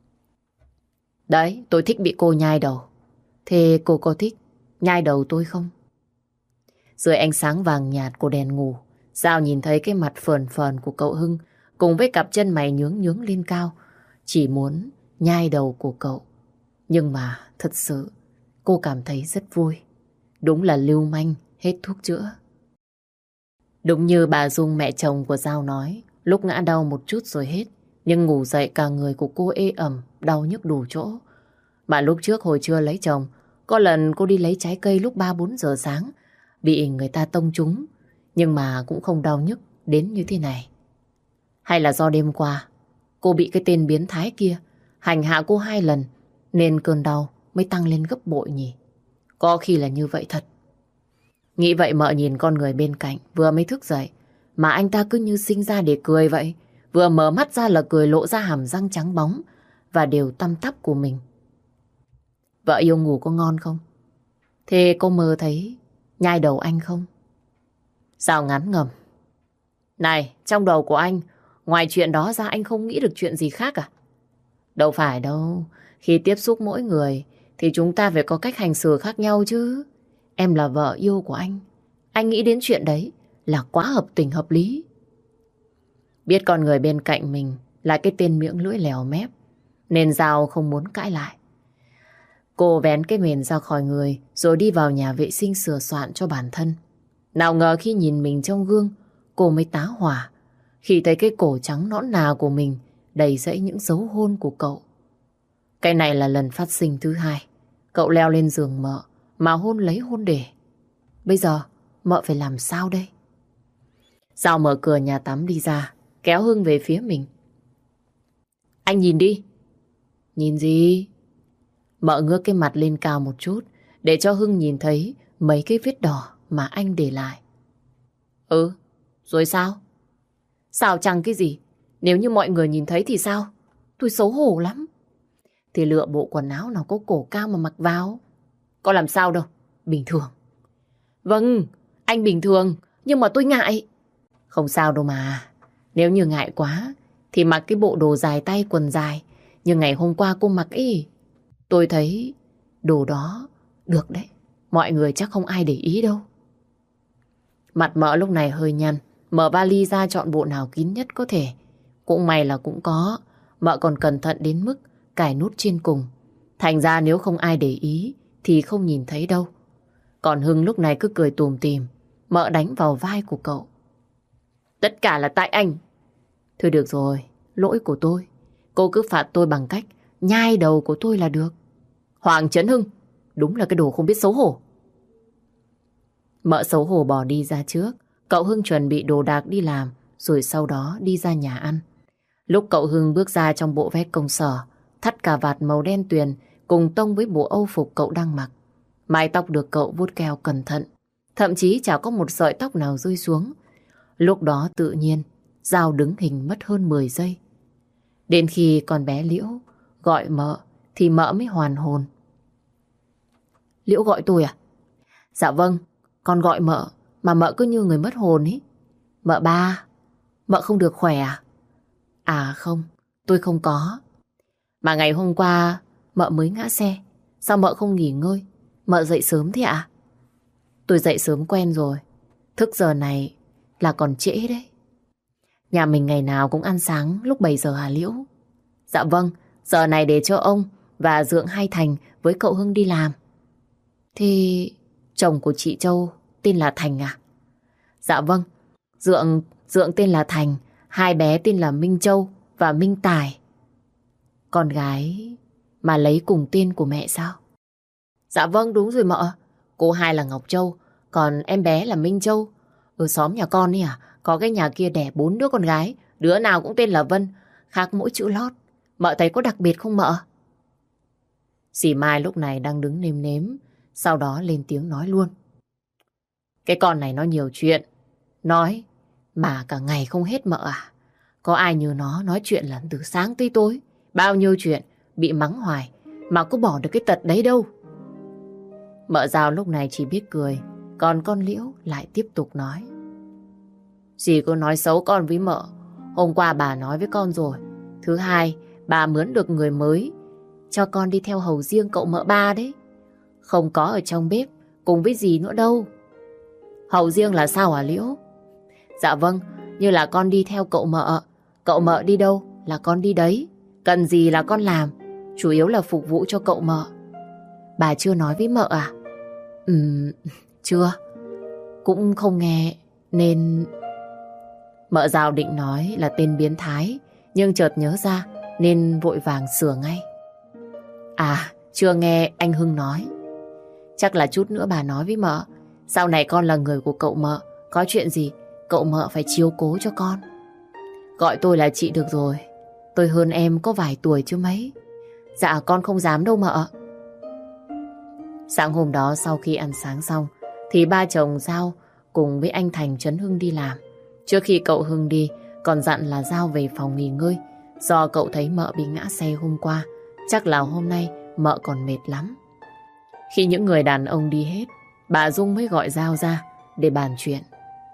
Đấy, tôi thích bị cô nhai đầu. Thế cô có thích nhai đầu tôi không? Dưới ánh sáng vàng nhạt của đèn ngủ, Dao nhìn thấy cái mặt phờn phờn của cậu Hưng cùng với cặp chân mày nhướng nhướng lên cao, chỉ muốn nhai đầu của cậu. Nhưng mà thật sự cô cảm thấy rất vui. Đúng là lưu manh hết thuốc chữa. Đúng như bà Dung mẹ chồng của Dao nói, lúc ngã đau một chút rồi hết, nhưng ngủ dậy cả người của cô ê ẩm, đau nhức đủ chỗ. Mà lúc trước hồi trưa lấy chồng, có lần cô đi lấy trái cây lúc ba bốn giờ sáng, bị người ta tông trúng, nhưng mà cũng không đau nhức đến như thế này. Hay là do đêm qua cô bị cái tên biến thái kia hành hạ cô hai lần, nên cơn đau mới tăng lên gấp bội nhỉ? Có khi là như vậy thật. Nghĩ vậy mợ nhìn con người bên cạnh vừa mới thức dậy, mà anh ta cứ như sinh ra để cười vậy. Vừa mở mắt ra là cười lộ ra hàm răng trắng bóng và đều tăm tắp của mình. Vợ yêu ngủ có ngon không? Thế cô mơ thấy nhai đầu anh không? Sao ngắn ngầm? Này, trong đầu của anh, ngoài chuyện đó ra anh không nghĩ được chuyện gì khác à? Đâu phải đâu. Khi tiếp xúc mỗi người thì chúng ta phải có cách hành xử khác nhau chứ. Em là vợ yêu của anh, anh nghĩ đến chuyện đấy là quá hợp tình hợp lý. Biết con người bên cạnh mình là cái tên miệng lưỡi lèo mép, nên Giao không muốn cãi lại. Cô vén cái mền ra khỏi người rồi đi vào nhà vệ sinh sửa soạn cho bản thân. Nào ngờ khi nhìn mình trong gương, cô mới tá hỏa khi thấy cái cổ trắng nõn nà của mình đầy rẫy những dấu hôn của cậu. Cái này là lần phát sinh thứ hai cậu leo lên giường mợ mà hôn lấy hôn để. Bây giờ mợ phải làm sao đây? Giao mở cửa nhà tắm đi ra, kéo Hưng về phía mình. Anh nhìn đi. Nhìn gì? Mợ ngước cái mặt lên cao một chút để cho Hưng nhìn thấy mấy cái vết đỏ mà anh để lại. Ừ, rồi sao? Sao chẳng cái gì? Nếu như mọi người nhìn thấy thì sao? Tôi xấu hổ lắm. Thì lựa bộ quần áo nào có cổ cao mà mặc vào. Có làm sao đâu, bình thường. Vâng, anh bình thường, nhưng mà tôi ngại. Không sao đâu mà. Nếu như ngại quá thì mặc cái bộ đồ dài tay quần dài như ngày hôm qua cô mặc ý. Tôi thấy đồ đó được đấy. Mọi người chắc không ai để ý đâu. Mặt mợ lúc này hơi nhăn, mở vali ra chọn bộ nào kín nhất có thể. Cũng may là cũng có. Mợ còn cẩn thận đến mức cài nút trên cùng. Thành ra nếu không ai để ý thì không nhìn thấy đâu. Còn Hưng lúc này cứ cười tùm tìm. Mợ đánh vào vai của cậu. Tất cả là tại anh. Thôi được rồi, lỗi của tôi. Cô cứ phạt tôi bằng cách nhai đầu của tôi là được. Hoàng Trấn Hưng, đúng là cái đồ không biết xấu hổ. Mợ xấu hổ bỏ đi ra trước. Cậu Hưng chuẩn bị đồ đạc đi làm, rồi sau đó đi ra nhà ăn. Lúc cậu Hưng bước ra trong bộ vest công sở, thắt cà vạt màu đen tuyền cùng tông với bộ âu phục cậu đang mặc. Mái tóc được cậu vuốt keo cẩn thận, thậm chí chả có một sợi tóc nào rơi xuống. Lúc đó tự nhiên Giao đứng hình mất hơn mười giây. Đến khi con bé Liễu gọi mợ thì mợ mới hoàn hồn. Liễu gọi tôi à? Dạ vâng, con gọi mợ mà mợ cứ như người mất hồn ấy. Mợ ba, mợ không được khỏe à? À không, tôi không có. Mà ngày hôm qua mợ mới ngã xe, sao mợ không nghỉ ngơi? Mợ dậy sớm thế ạ? Tôi dậy sớm quen rồi, thức giờ này là còn trễ đấy. Nhà mình ngày nào cũng ăn sáng lúc bảy giờ hả Liễu? Dạ vâng, giờ này để cho ông và Dượng hay Thành với cậu Hưng đi làm. Thì chồng của chị Châu tên là Thành à? Dạ vâng, Dượng, Dượng tên là Thành, hai bé tên là Minh Châu và Minh Tài. Con gái mà lấy cùng tên của mẹ sao? Dạ vâng, đúng rồi mợ. Cô hai là Ngọc Châu, còn em bé là Minh Châu. Ở xóm nhà con ấy à, có cái nhà kia đẻ bốn đứa con gái, đứa nào cũng tên là Vân, khác mỗi chữ lót. Mợ thấy có đặc biệt không mợ? Dì Mai lúc này đang đứng nêm nếm, sau đó lên tiếng nói luôn. Cái con này nó nhiều chuyện, nói mà cả ngày không hết mợ à. Có ai như nó nói chuyện lần từ sáng tới tối, bao nhiêu chuyện, bị mắng hoài, mà có bỏ được cái tật đấy đâu. Mợ Giao lúc này chỉ biết cười, còn con Liễu lại tiếp tục nói. Dì cứ nói xấu con với mợ. Hôm qua bà nói với con rồi. Thứ hai, bà mướn được người mới cho con đi theo hầu riêng cậu mợ ba đấy. Không có ở trong bếp cùng với dì nữa đâu. Hầu riêng là sao hả Liễu? Dạ vâng, như là con đi theo cậu mợ. Cậu mợ đi đâu là con đi đấy. Cần gì là con làm, chủ yếu là phục vụ cho cậu mợ. Bà chưa nói với mợ à? Ừm, chưa. Cũng không nghe nên... Mợ Giao định nói là tên biến thái, nhưng chợt nhớ ra nên vội vàng sửa ngay. À, chưa nghe anh Hưng nói. Chắc là chút nữa bà nói với mợ. Sau này con là người của cậu mợ, có chuyện gì cậu mợ phải chiếu cố cho con. Gọi tôi là chị được rồi. Tôi hơn em có vài tuổi chứ mấy. Dạ con không dám đâu mợ. Sáng hôm đó sau khi ăn sáng xong thì ba chồng Giao cùng với anh Thành Trấn Hưng đi làm. Trước khi cậu Hưng đi còn dặn là Giao về phòng nghỉ ngơi, do cậu thấy mợ bị ngã xe hôm qua. Chắc là hôm nay mợ còn mệt lắm. Khi những người đàn ông đi hết, bà Dung mới gọi Giao ra để bàn chuyện.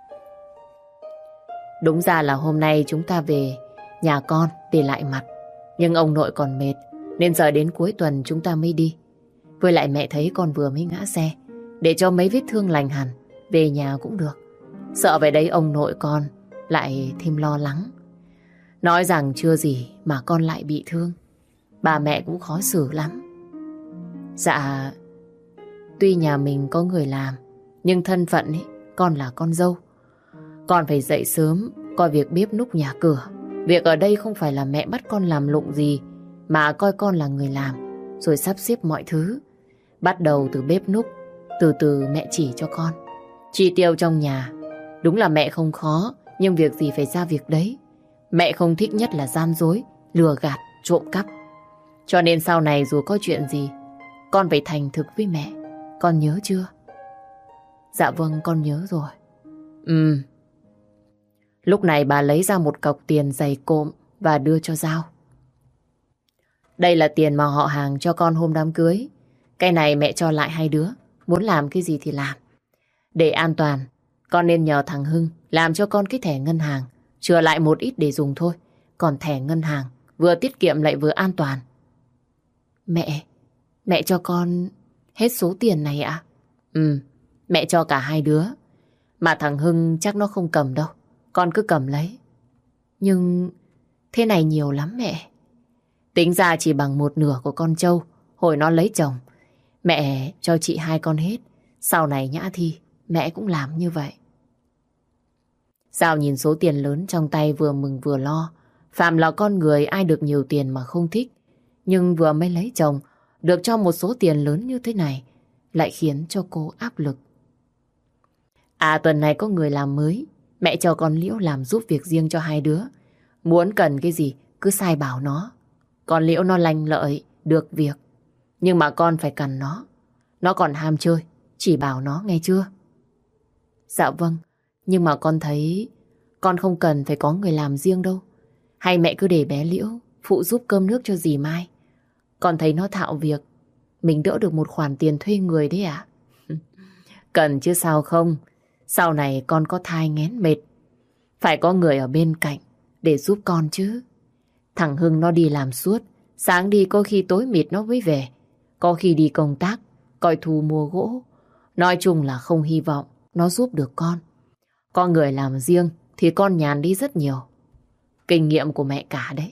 Đúng ra là hôm nay chúng ta về nhà con để lại mặt, nhưng ông nội còn mệt nên giờ đến cuối tuần chúng ta mới đi. Với lại mẹ thấy con vừa mới ngã xe, để cho mấy vết thương lành hẳn về nhà cũng được. Sợ về đấy ông nội con lại thêm lo lắng. Nói rằng chưa gì mà con lại bị thương. Bà mẹ cũng khó xử lắm. Dạ, tuy nhà mình có người làm, nhưng thân phận ấy, con là con dâu. Con phải dậy sớm, coi việc bếp núc nhà cửa. Việc ở đây không phải là mẹ bắt con làm lụng gì, mà coi con là người làm, rồi sắp xếp mọi thứ. Bắt đầu từ bếp núc, từ từ mẹ chỉ cho con. Chi tiêu trong nhà, đúng là mẹ không khó, nhưng việc gì phải ra việc đấy. Mẹ không thích nhất là gian dối, lừa gạt, trộm cắp. Cho nên sau này dù có chuyện gì, con phải thành thực với mẹ. Con nhớ chưa? Dạ vâng, con nhớ rồi. Ừ. Lúc này bà lấy ra một cọc tiền dày cộm và đưa cho Giao. Đây là tiền mà họ hàng cho con hôm đám cưới. Cái này mẹ cho lại hai đứa. Muốn làm cái gì thì làm. Để an toàn, con nên nhờ thằng Hưng làm cho con cái thẻ ngân hàng, chừa lại một ít để dùng thôi. Còn thẻ ngân hàng vừa tiết kiệm lại vừa an toàn. Mẹ, mẹ cho con hết số tiền này ạ? Ừ, mẹ cho cả hai đứa. Mà thằng Hưng chắc nó không cầm đâu. Con cứ cầm lấy. Nhưng thế này nhiều lắm mẹ. Tính ra chỉ bằng một nửa của con trâu hồi nó lấy chồng. Mẹ cho chị hai con hết. Sau này Nhã Thi mẹ cũng làm như vậy. Giao nhìn số tiền lớn trong tay vừa mừng vừa lo. Phạm là con người ai được nhiều tiền mà không thích. Nhưng vừa mới lấy chồng, được cho một số tiền lớn như thế này lại khiến cho cô áp lực. À, tuần này có người làm mới. Mẹ cho con Liễu làm giúp việc riêng cho hai đứa. Muốn cần cái gì cứ sai bảo nó. Con Liễu nó lanh lợi, được việc. Nhưng mà con phải cần nó. Nó còn ham chơi, chỉ bảo nó nghe chưa? Dạ vâng, nhưng mà con thấy con không cần phải có người làm riêng đâu. Hay mẹ cứ để bé Liễu phụ giúp cơm nước cho dì Mai. Con thấy nó thạo việc, mình đỡ được một khoản tiền thuê người đấy ạ. Cần chứ sao không. Sau này con có thai nghén mệt, phải có người ở bên cạnh để giúp con chứ. Thằng Hưng nó đi làm suốt, sáng đi có khi tối mịt nó mới về. Có khi đi công tác, coi thu mua gỗ. Nói chung là không hy vọng nó giúp được con. Có người làm riêng thì con nhàn đi rất nhiều. Kinh nghiệm của mẹ cả đấy.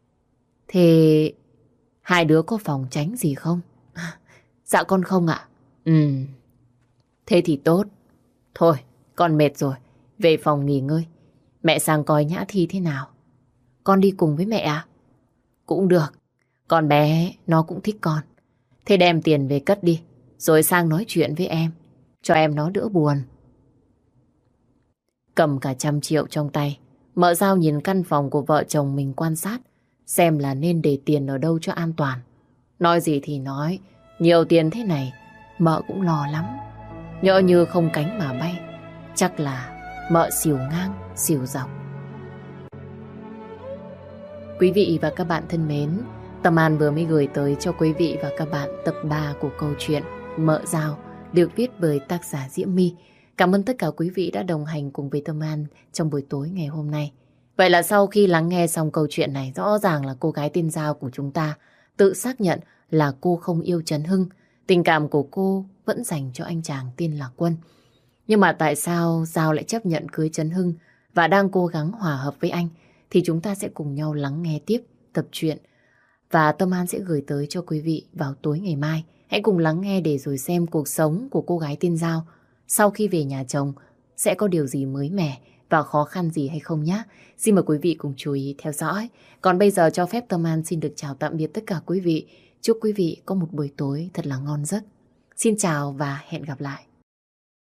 Thế hai đứa có phòng tránh gì không? Dạ con không ạ. Ừ, thế thì tốt. Thôi, con mệt rồi, về phòng nghỉ ngơi. Mẹ sang coi Nhã Thi thế nào. Con đi cùng với mẹ à? Cũng được, con bé nó cũng thích con. Thế đem tiền về cất đi, rồi sang nói chuyện với em, cho em nó đỡ buồn. Cầm cả trăm triệu trong tay, mợ Giao nhìn căn phòng của vợ chồng mình quan sát, xem là nên để tiền ở đâu cho an toàn. Nói gì thì nói, nhiều tiền thế này, mợ cũng lo lắm. Nhỡ như không cánh mà bay, chắc là mợ xỉu ngang, xỉu dọc. Quý vị và các bạn thân mến, Tâm An vừa mới gửi tới cho quý vị và các bạn tập ba của câu chuyện Mợ Giao được viết bởi tác giả Diễm My. Cảm ơn tất cả quý vị đã đồng hành cùng với Tâm An trong buổi tối ngày hôm nay. Vậy là sau khi lắng nghe xong câu chuyện này, rõ ràng là cô gái tên Giao của chúng ta tự xác nhận là cô không yêu Trấn Hưng. Tình cảm của cô vẫn dành cho anh chàng tên là Quân. Nhưng mà tại sao Giao lại chấp nhận cưới Trấn Hưng và đang cố gắng hòa hợp với anh? Thì chúng ta sẽ cùng nhau lắng nghe tiếp tập truyện. Và Tâm An sẽ gửi tới cho quý vị vào tối ngày mai. Hãy cùng lắng nghe để rồi xem cuộc sống của cô gái tên Giao sau khi về nhà chồng sẽ có điều gì mới mẻ và khó khăn gì hay không nhé. Xin mời quý vị cùng chú ý theo dõi. Còn bây giờ cho phép Tâm An xin được chào tạm biệt tất cả quý vị. Chúc quý vị có một buổi tối thật là ngon giấc. Xin chào và hẹn gặp lại.